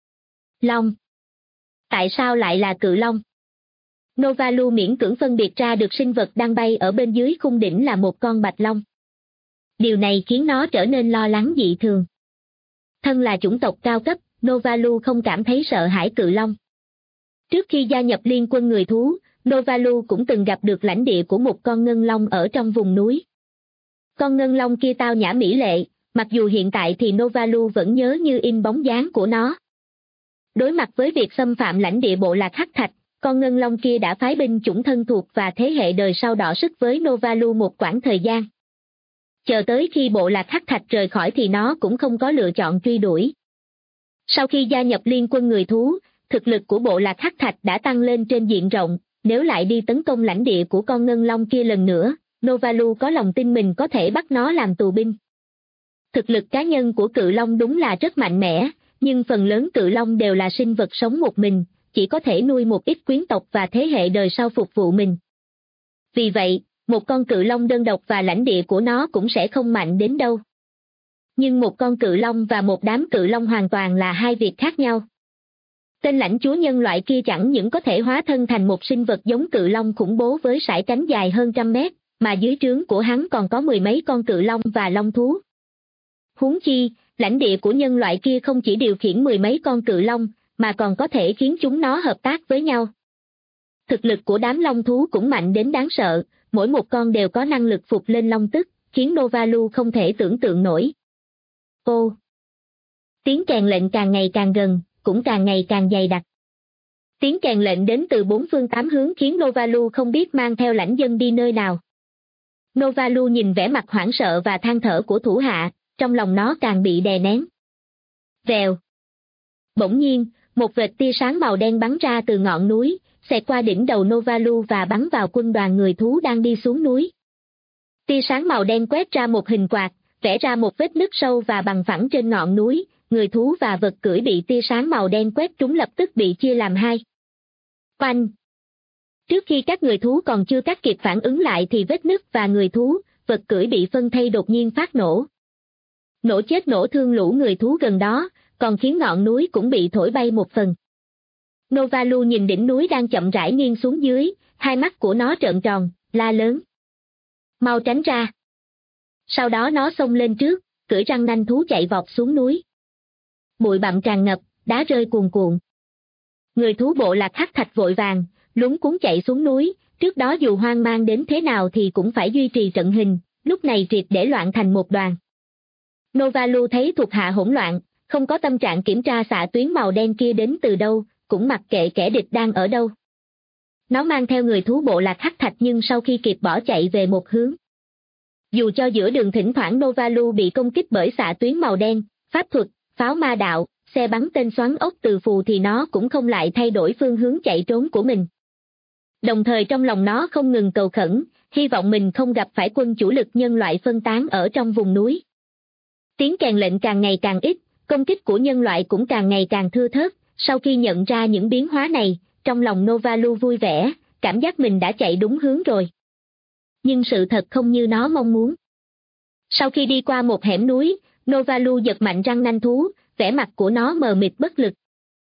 Long. Tại sao lại là cự long? Novalu miễn cưỡng phân biệt ra được sinh vật đang bay ở bên dưới khung đỉnh là một con bạch long. Điều này khiến nó trở nên lo lắng dị thường. Thân là chủng tộc cao cấp, Novalu không cảm thấy sợ hãi cự long. Trước khi gia nhập liên quân người thú, Novalu cũng từng gặp được lãnh địa của một con ngân long ở trong vùng núi. Con ngân long kia tao nhã mỹ lệ, mặc dù hiện tại thì Novalu vẫn nhớ như in bóng dáng của nó. Đối mặt với việc xâm phạm lãnh địa bộ lạc Hắc Thạch, con ngân long kia đã phái binh chủng thân thuộc và thế hệ đời sau đọ sức với Novalu một quãng thời gian. Chờ tới khi bộ lạc Hắc Thạch rời khỏi thì nó cũng không có lựa chọn truy đuổi. Sau khi gia nhập liên quân người thú, thực lực của bộ lạc Hắc Thạch đã tăng lên trên diện rộng, nếu lại đi tấn công lãnh địa của con ngân long kia lần nữa, Novalu có lòng tin mình có thể bắt nó làm tù binh. Thực lực cá nhân của cự long đúng là rất mạnh mẽ, nhưng phần lớn cự long đều là sinh vật sống một mình, chỉ có thể nuôi một ít quyến tộc và thế hệ đời sau phục vụ mình. Vì vậy, một con cự long đơn độc và lãnh địa của nó cũng sẽ không mạnh đến đâu. Nhưng một con cự long và một đám cự long hoàn toàn là hai việc khác nhau. Tên lãnh chúa nhân loại kia chẳng những có thể hóa thân thành một sinh vật giống cự long khủng bố với sải cánh dài hơn 100 mét, mà dưới trướng của hắn còn có 10 mấy con cự long và long thú. Huống chi, lãnh địa của nhân loại kia không chỉ điều khiển 10 mấy con cự long, mà còn có thể khiến chúng nó hợp tác với nhau. Thực lực của đám long thú cũng mạnh đến đáng sợ, mỗi một con đều có năng lực phục lên long tức, khiến Novalu không thể tưởng tượng nổi. Ô! Tiếng kèn lệnh càng ngày càng gần, cũng càng ngày càng dày đặc. Tiếng kèn lệnh đến từ 4 phương 8 hướng khiến Novalu không biết mang theo lãnh dân đi nơi nào. Novalu nhìn vẻ mặt hoảng sợ và than thở của thủ hạ, trong lòng nó càng bị đè nén. Vèo. Bỗng nhiên, một vệt tia sáng màu đen bắn ra từ ngọn núi, xẹt qua đỉnh đầu Novalu và bắn vào quân đoàn người thú đang đi xuống núi. Tia sáng màu đen quét ra một hình quạt, vẽ ra một vết nứt sâu và bằng phẳng trên ngọn núi, người thú và vật cưỡi bị tia sáng màu đen quét trúng lập tức bị chia làm hai. Oanh! Trước khi các người thú còn chưa cắt kịp phản ứng lại thì vết nứt và người thú, vật cưỡi bị phân thây đột nhiên phát nổ. Nổ chết nổ thương lũ người thú gần đó, còn khiến ngọn núi cũng bị thổi bay một phần. Novalu nhìn đỉnh núi đang chậm rãi nghiêng xuống dưới, hai mắt của nó trợn tròn, la lớn. Mau tránh ra. Sau đó nó xông lên trước, cưỡi răng nanh thú chạy vọt xuống núi. Bụi bặm tràn ngập, đá rơi cuồn cuộn. Người thú bộ lạc hắc thạch vội vàng, luống cuống chạy xuống núi, trước đó dù hoang mang đến thế nào thì cũng phải duy trì trận hình, lúc này triệt để loạn thành một đoàn. Novalu thấy thuộc hạ hỗn loạn, không có tâm trạng kiểm tra xạ tuyến màu đen kia đến từ đâu, cũng mặc kệ kẻ địch đang ở đâu. Nó mang theo người thú bộ lạc hắc thạch nhưng sau khi kịp bỏ chạy về một hướng. Dù cho giữa đường thỉnh thoảng Novalu bị công kích bởi xạ tuyến màu đen, pháp thuật, pháo ma đạo, xe bắn tên xoắn ốc từ phù thì nó cũng không lại thay đổi phương hướng chạy trốn của mình. Đồng thời trong lòng nó không ngừng cầu khẩn, hy vọng mình không gặp phải quân chủ lực nhân loại phân tán ở trong vùng núi. Tiếng kèn lệnh càng ngày càng ít, công kích của nhân loại cũng càng ngày càng thưa thớt, sau khi nhận ra những biến hóa này, trong lòng Novalu vui vẻ, cảm giác mình đã chạy đúng hướng rồi. Nhưng sự thật không như nó mong muốn. Sau khi đi qua một hẻm núi, Novalu giật mạnh răng nanh thú, vẻ mặt của nó mờ mịt bất lực.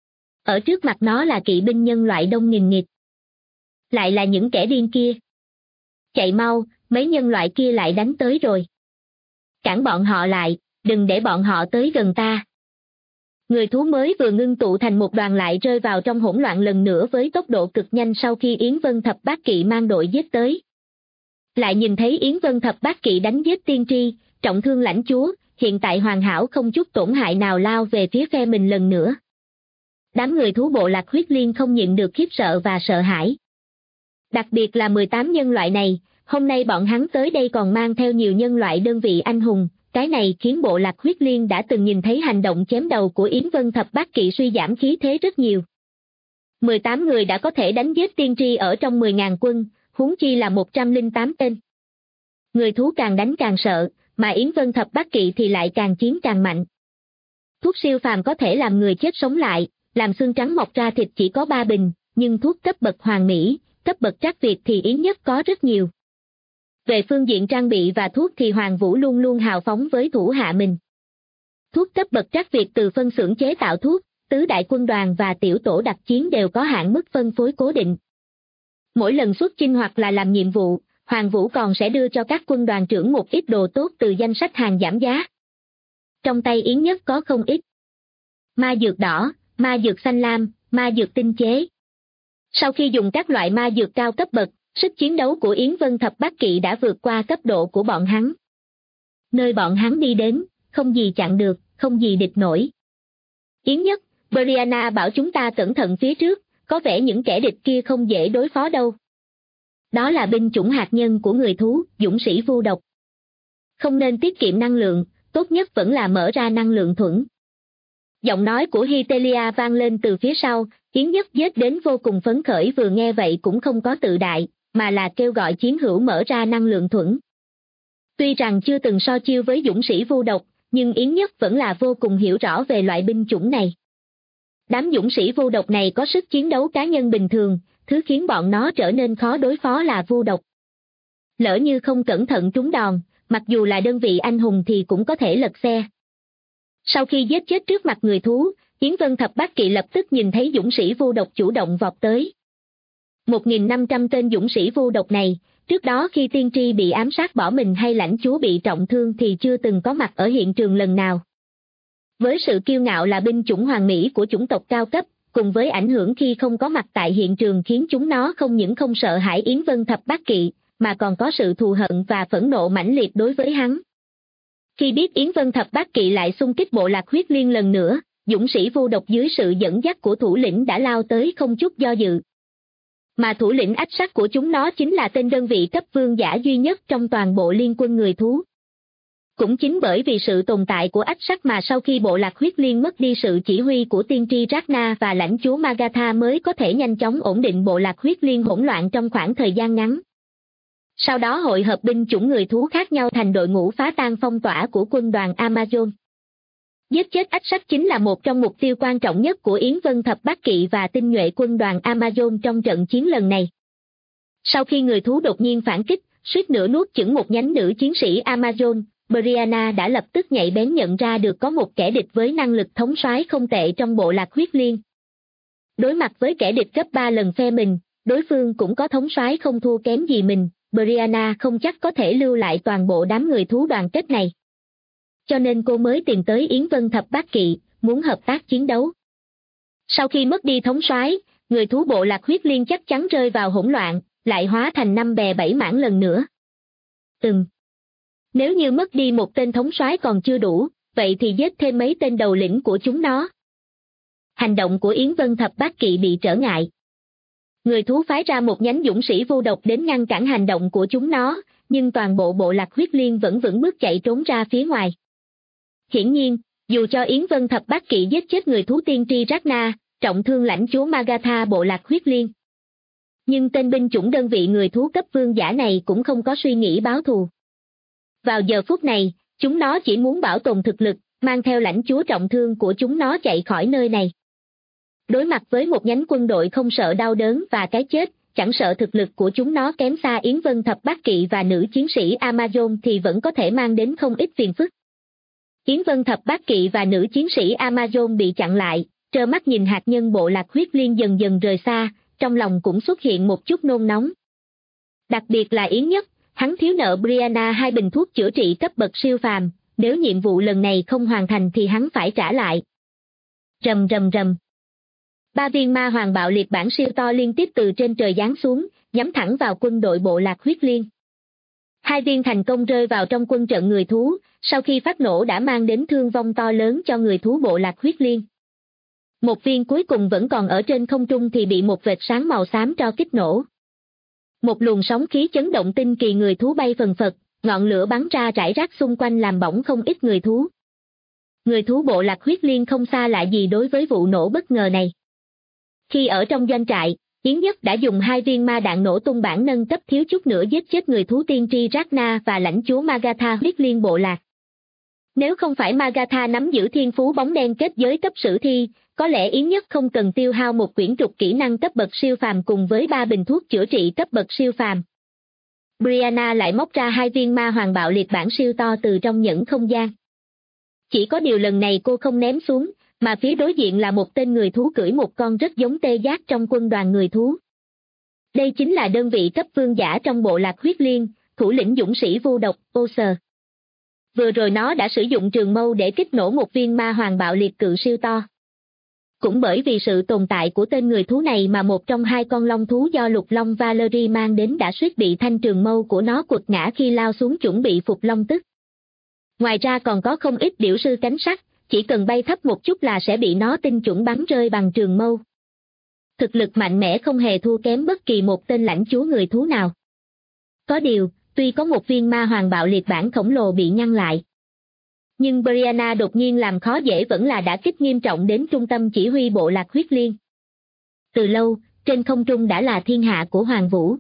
Ở trước mặt nó là kỵ binh nhân loại đông nghìn nghịt. Lại là những kẻ điên kia. Chạy mau, mấy nhân loại kia lại đánh tới rồi. Cản bọn họ lại, đừng để bọn họ tới gần ta. Người thú mới vừa ngưng tụ thành một đoàn lại rơi vào trong hỗn loạn lần nữa với tốc độ cực nhanh sau khi Yến Vân Thập Bát Kỵ mang đội giết tới. Lại nhìn thấy Yến Vân Thập Bát Kỵ đánh giết tiên tri, trọng thương lãnh chúa, hiện tại hoàn hảo không chút tổn hại nào lao về phía phe mình lần nữa. Đám người thú bộ lạc huyết liên không nhịn được khiếp sợ và sợ hãi. Đặc biệt là 18 nhân loại này, hôm nay bọn hắn tới đây còn mang theo nhiều nhân loại đơn vị anh hùng, cái này khiến bộ lạc huyết liên đã từng nhìn thấy hành động chém đầu của Yến Vân Thập Bát Kỵ suy giảm khí thế rất nhiều. 18 người đã có thể đánh giết tiên tri ở trong 10.000 quân, huống chi là 108 tên. Người thú càng đánh càng sợ, mà Yến Vân Thập Bát Kỵ thì lại càng chiến càng mạnh. Thuốc siêu phàm có thể làm người chết sống lại, làm xương trắng mọc ra thịt chỉ có 3 bình, nhưng thuốc cấp bậc hoàn mỹ, cấp bậc trắc việt thì Yến Nhất có rất nhiều. Về phương diện trang bị và thuốc thì Hoàng Vũ luôn luôn hào phóng với thủ hạ mình. Thuốc cấp bậc trắc việt từ phân xưởng chế tạo thuốc, tứ đại quân đoàn và tiểu tổ đặc chiến đều có hạn mức phân phối cố định. Mỗi lần xuất chinh hoặc là làm nhiệm vụ, Hoàng Vũ còn sẽ đưa cho các quân đoàn trưởng một ít đồ tốt từ danh sách hàng giảm giá. Trong tay Yến Nhất có không ít ma dược đỏ, ma dược xanh lam, ma dược tinh chế. Sau khi dùng các loại ma dược cao cấp bậc, sức chiến đấu của Yến Vân Thập Bát Kỵ đã vượt qua cấp độ của bọn hắn. Nơi bọn hắn đi đến, không gì chặn được, không gì địch nổi. Yến Nhất, Brianna bảo chúng ta cẩn thận phía trước, có vẻ những kẻ địch kia không dễ đối phó đâu. Đó là binh chủng hạt nhân của người thú, dũng sĩ vô độc. Không nên tiết kiệm năng lượng, tốt nhất vẫn là mở ra năng lượng thuẫn. Giọng nói của Hitelia vang lên từ phía sau, Yến Nhất giết đến vô cùng phấn khởi vừa nghe vậy cũng không có tự đại, mà là kêu gọi chiến hữu mở ra năng lượng thuẫn. Tuy rằng chưa từng so chiêu với dũng sĩ vô độc, nhưng Yến Nhất vẫn là vô cùng hiểu rõ về loại binh chủng này. Đám dũng sĩ vô độc này có sức chiến đấu cá nhân bình thường, thứ khiến bọn nó trở nên khó đối phó là vô độc. Lỡ như không cẩn thận trúng đòn, mặc dù là đơn vị anh hùng thì cũng có thể lật xe. Sau khi giết chết trước mặt người thú, Yến Vân Thập Bát Kỵ lập tức nhìn thấy dũng sĩ vô độc chủ động vọt tới. 1.500 tên dũng sĩ vô độc này, trước đó khi tiên tri bị ám sát bỏ mình hay lãnh chúa bị trọng thương thì chưa từng có mặt ở hiện trường lần nào. Với sự kiêu ngạo là binh chủng hoàng mỹ của chủng tộc cao cấp, cùng với ảnh hưởng khi không có mặt tại hiện trường khiến chúng nó không những không sợ hãi Yến Vân Thập Bát Kỵ, mà còn có sự thù hận và phẫn nộ mãnh liệt đối với hắn. Khi biết Yến Vân Thập Bát Kỵ lại xung kích bộ lạc huyết liên lần nữa, dũng sĩ vô độc dưới sự dẫn dắt của thủ lĩnh đã lao tới không chút do dự. Mà thủ lĩnh ách sắc của chúng nó chính là tên đơn vị cấp vương giả duy nhất trong toàn bộ liên quân người thú. Cũng chính bởi vì sự tồn tại của ách sắc mà sau khi bộ lạc huyết liên mất đi sự chỉ huy của tiên tri Ragna và lãnh chúa Magatha mới có thể nhanh chóng ổn định bộ lạc huyết liên hỗn loạn trong khoảng thời gian ngắn. Sau đó hội hợp binh chủng người thú khác nhau thành đội ngũ phá tan phong tỏa của quân đoàn Amazon. Giết chết ách sắc chính là một trong mục tiêu quan trọng nhất của Yến Vân Thập Bát Kỵ và tinh nhuệ quân đoàn Amazon trong trận chiến lần này. Sau khi người thú đột nhiên phản kích, suýt nữa nuốt chửng một nhánh nữ chiến sĩ Amazon, Brianna đã lập tức nhạy bén nhận ra được có một kẻ địch với năng lực thống soái không tệ trong bộ lạc huyết liên. Đối mặt với kẻ địch gấp 3 lần phe mình, đối phương cũng có thống soái không thua kém gì mình, Brianna không chắc có thể lưu lại toàn bộ đám người thú đoàn kết này. Cho nên cô mới tìm tới Yến Vân Thập Bát Kỵ, muốn hợp tác chiến đấu. Sau khi mất đi thống soái, người thú bộ lạc huyết liên chắc chắn rơi vào hỗn loạn, lại hóa thành 5 bè 7 mảng lần nữa. Nếu như mất đi một tên thống soái còn chưa đủ, vậy thì giết thêm mấy tên đầu lĩnh của chúng nó. Hành động của Yến Vân Thập Bát Kỵ bị trở ngại. Người thú phái ra một nhánh dũng sĩ vô độc đến ngăn cản hành động của chúng nó, nhưng toàn bộ bộ lạc huyết liên vẫn vững bước chạy trốn ra phía ngoài. Hiển nhiên, dù cho Yến Vân Thập Bát Kỵ giết chết người thú tiên tri Ragna, trọng thương lãnh chúa Magatha bộ lạc huyết liên, nhưng tên binh chủng đơn vị người thú cấp vương giả này cũng không có suy nghĩ báo thù. Vào giờ phút này, chúng nó chỉ muốn bảo tồn thực lực, mang theo lãnh chúa trọng thương của chúng nó chạy khỏi nơi này. Đối mặt với một nhánh quân đội không sợ đau đớn và cái chết, chẳng sợ thực lực của chúng nó kém xa Yến Vân Thập Bát Kỵ và nữ chiến sĩ Amazon thì vẫn có thể mang đến không ít phiền phức. Yến Vân Thập Bát Kỵ và nữ chiến sĩ Amazon bị chặn lại, trơ mắt nhìn hạt nhân bộ lạc huyết liên dần dần rời xa, trong lòng cũng xuất hiện một chút nôn nóng. Đặc biệt là Yến Nhất, hắn thiếu nợ Brianna 2 bình thuốc chữa trị cấp bậc siêu phàm, nếu nhiệm vụ lần này không hoàn thành thì hắn phải trả lại. Rầm rầm rầm. 3 viên ma hoàng bạo liệt bản siêu to liên tiếp từ trên trời giáng xuống, nhắm thẳng vào quân đội bộ lạc huyết liên. 2 viên thành công rơi vào trong quân trận người thú, sau khi phát nổ đã mang đến thương vong to lớn cho người thú bộ lạc huyết liên. Một viên cuối cùng vẫn còn ở trên không trung thì bị một vệt sáng màu xám tro kích nổ. Một luồng sóng khí chấn động tinh kỳ người thú bay phần phật, ngọn lửa bắn ra rải rác xung quanh làm bỏng không ít người thú. Người thú bộ lạc huyết liên không xa lạ gì đối với vụ nổ bất ngờ này. Khi ở trong doanh trại, Yến Nhất đã dùng 2 viên ma đạn nổ tung bản nâng cấp thiếu chút nữa giết chết người thú tiên tri Ragna và lãnh chúa Magatha huyết liên bộ lạc. Nếu không phải Magatha nắm giữ thiên phú bóng đen kết giới cấp sử thi, có lẽ Yến Nhất không cần tiêu hao một quyển trục kỹ năng cấp bậc siêu phàm cùng với 3 bình thuốc chữa trị cấp bậc siêu phàm. Brianna lại móc ra 2 viên ma hoàng bạo liệt bản siêu to từ trong nhẫn không gian. Chỉ có điều lần này cô không ném xuống, mà phía đối diện là một tên người thú cưỡi một con rất giống tê giác trong quân đoàn người thú. Đây chính là đơn vị cấp vương giả trong bộ lạc huyết liên, thủ lĩnh dũng sĩ vô độc, Oser. Vừa rồi nó đã sử dụng trường mâu để kích nổ một viên ma hoàng bạo liệt cự siêu to. Cũng bởi vì sự tồn tại của tên người thú này mà một trong 2 con long thú do lục long Valerie mang đến đã suýt bị thanh trường mâu của nó quật ngã khi lao xuống chuẩn bị phục long tức. Ngoài ra còn có không ít điểu sư cánh sắt, chỉ cần bay thấp một chút là sẽ bị nó tinh chuẩn bắn rơi bằng trường mâu. Thực lực mạnh mẽ không hề thua kém bất kỳ một tên lãnh chúa người thú nào. Có điều, tuy có một viên ma hoàng bạo liệt bản khổng lồ bị ngăn lại, nhưng Brianna đột nhiên làm khó dễ vẫn là đả kích nghiêm trọng đến trung tâm chỉ huy bộ lạc huyết liên. Từ lâu, trên không trung đã là thiên hạ của Hoàng Vũ.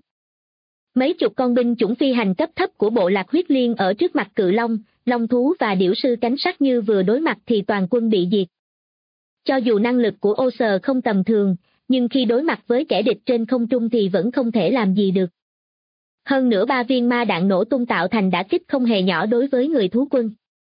Mấy chục con binh chủng phi hành cấp thấp của bộ lạc huyết liên ở trước mặt cự long, long thú và điểu sư cánh sắt như vừa đối mặt thì toàn quân bị diệt. Cho dù năng lực của Oser không tầm thường, nhưng khi đối mặt với kẻ địch trên không trung thì vẫn không thể làm gì được. Hơn nữa 3 viên ma đạn nổ tung tạo thành đả kích không hề nhỏ đối với người thú quân.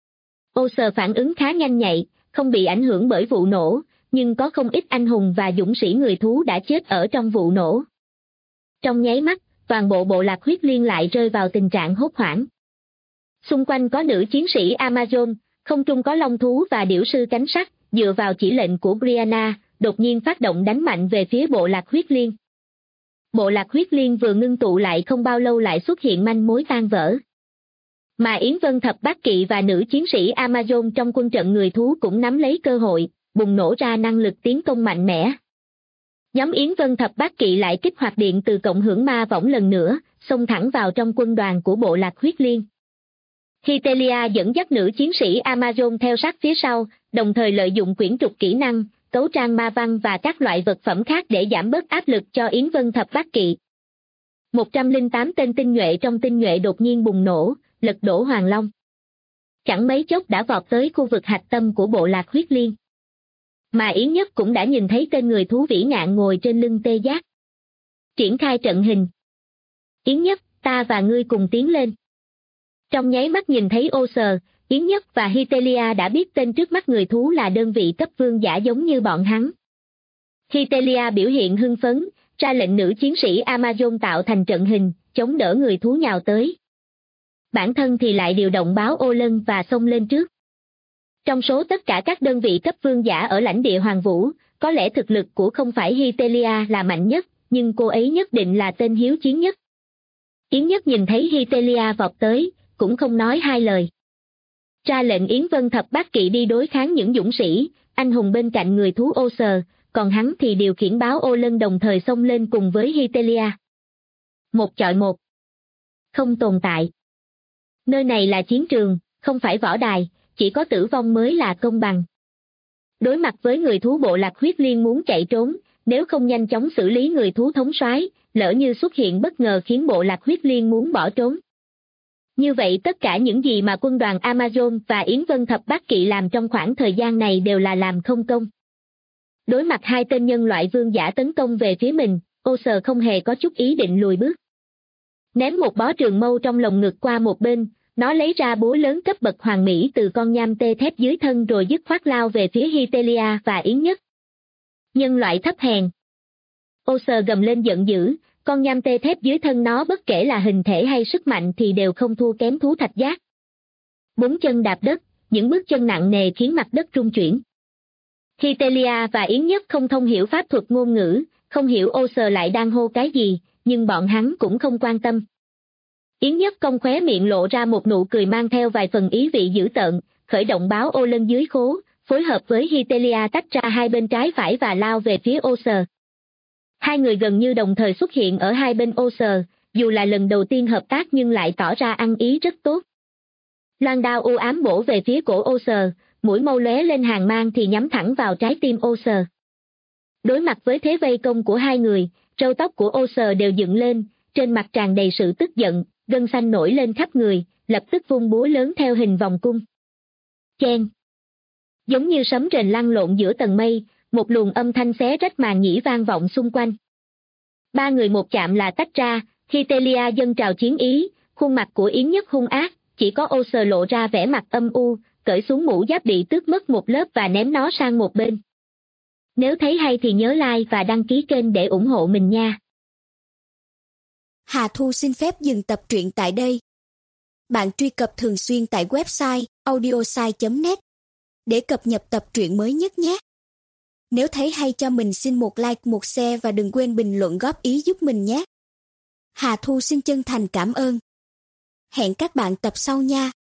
Oser phản ứng khá nhanh nhạy, không bị ảnh hưởng bởi vụ nổ, nhưng có không ít anh hùng và dũng sĩ người thú đã chết ở trong vụ nổ. Trong nháy mắt, toàn bộ bộ lạc huyết liên lại rơi vào tình trạng hốt hoảng. Xung quanh có nữ chiến sĩ Amazon, không trung có long thú và điểu sư cánh sắt, dựa vào chỉ lệnh của Brianna, đột nhiên phát động đánh mạnh về phía bộ lạc huyết liên. Bộ lạc huyết liên vừa ngưng tụ lại không bao lâu lại xuất hiện manh mối tan vỡ. Mà Yến Vân Thập Bát Kỵ và nữ chiến sĩ Amazon trong quân trận người thú cũng nắm lấy cơ hội, bùng nổ ra năng lực tiến công mạnh mẽ. Nhóm Yến Vân Thập Bát Kỵ lại kích hoạt điện từ cộng hưởng ma võng lần nữa, xông thẳng vào trong quân đoàn của bộ lạc huyết liên. Hitelia dẫn dắt nữ chiến sĩ Amazon theo sát phía sau, đồng thời lợi dụng quyển trục kỹ năng, cấu trang ma văn và các loại vật phẩm khác để giảm bớt áp lực cho Yến Vân Thập Bát Kỵ. 108 tên tinh nhuệ trong tinh nhuệ đột nhiên bùng nổ, lật đổ Hoàng Long. Chẳng mấy chốc đã vọt tới khu vực hạch tâm của bộ lạc huyết liên. Mà Yến Nhất cũng đã nhìn thấy tên người thú vĩ ngạn ngồi trên lưng tê giác. Triển khai trận hình. Yến Nhất, ta và ngươi cùng tiến lên. Trong nháy mắt nhìn thấy Oser, Yến Nhất và Hitelia đã biết tên trước mắt người thú là đơn vị cấp vương giả giống như bọn hắn. Hitelia biểu hiện hưng phấn, ra lệnh nữ chiến sĩ Amazon tạo thành trận hình, chống đỡ người thú nhào tới. Bản thân thì lại điều động báo ô lân và xông lên trước. Trong số tất cả các đơn vị cấp vương giả ở lãnh địa Hoàng Vũ, có lẽ thực lực của không phải Hitelia là mạnh nhất, nhưng cô ấy nhất định là tên hiếu chiến nhất. Yến Nhất nhìn thấy Hitelia vọt tới, cũng không nói hai lời. Ra lệnh Yến Vân Thập Bát Kỵ đi đối kháng những dũng sĩ, anh hùng bên cạnh người thú Oser, còn hắn thì điều khiển báo ô lân đồng thời xông lên cùng với Hitelia. Một chọi một. Không tồn tại. Nơi này là chiến trường, không phải võ đài, chỉ có tử vong mới là công bằng. Đối mặt với người thú bộ lạc huyết liên muốn chạy trốn, nếu không nhanh chóng xử lý người thú thống soái, lỡ như xuất hiện bất ngờ khiến bộ lạc huyết liên muốn bỏ trốn. Như vậy tất cả những gì mà quân đoàn Amazon và Yến Vân Thập Bát Kỵ làm trong khoảng thời gian này đều là làm không công. Đối mặt hai tên nhân loại vương giả tấn công về phía mình, Oser không hề có chút ý định lùi bước. Ném một bó trường mâu trong lồng ngực qua một bên, nó lấy ra búa lớn cấp bậc hoàng mỹ từ con nham tê thép dưới thân rồi dứt khoát lao về phía Hitelia và Yến Nhất. Nhân loại thấp hèn. Oser gầm lên giận dữ, con nham tê thép dưới thân nó bất kể là hình thể hay sức mạnh thì đều không thua kém thú thạch giác. Bốn chân đạp đất, những bước chân nặng nề khiến mặt đất rung chuyển. Hitelia và Yến Nhất không thông hiểu pháp thuật ngôn ngữ, không hiểu Oser lại đang hô cái gì, nhưng bọn hắn cũng không quan tâm. Yến Nhất cong khóe miệng lộ ra một nụ cười mang theo vài phần ý vị dữ tợn, khởi động báo ô lân dưới khố, phối hợp với Hitelia tách ra hai bên trái phải và lao về phía Oser. Hai người gần như đồng thời xuất hiện ở hai bên Oser, dù là lần đầu tiên hợp tác nhưng lại tỏ ra ăn ý rất tốt. Loan đao u ám bổ về phía cổ Oser, mũi mâu lóe lên hàng mang thì nhắm thẳng vào trái tim Oser. Đối mặt với thế vây công của hai người, râu tóc của Oser đều dựng lên, trên mặt tràn đầy sự tức giận, gân xanh nổi lên khắp người, lập tức vung búa lớn theo hình vòng cung. Chen! Giống như sấm rền lăn lộn giữa tầng mây, một luồng âm thanh xé rách màn nhĩ vang vọng xung quanh. Ba người một chạm là tách ra, Hitelia dâng trào chiến ý, khuôn mặt của Yến Nhất hung ác, chỉ có Oser lộ ra vẻ mặt âm u, cởi xuống mũ giáp bị tước mất một lớp và ném nó sang một bên. Nếu thấy hay thì nhớ like và đăng ký kênh để ủng hộ mình nha. Hà Thu xin phép dừng tập truyện tại đây. Bạn truy cập thường xuyên tại website audiosai.net để cập nhật tập truyện mới nhất nhé. Nếu thấy hay cho mình xin một like, một share và đừng quên bình luận góp ý giúp mình nhé. Hà Thu xin chân thành cảm ơn. Hẹn các bạn tập sau nha.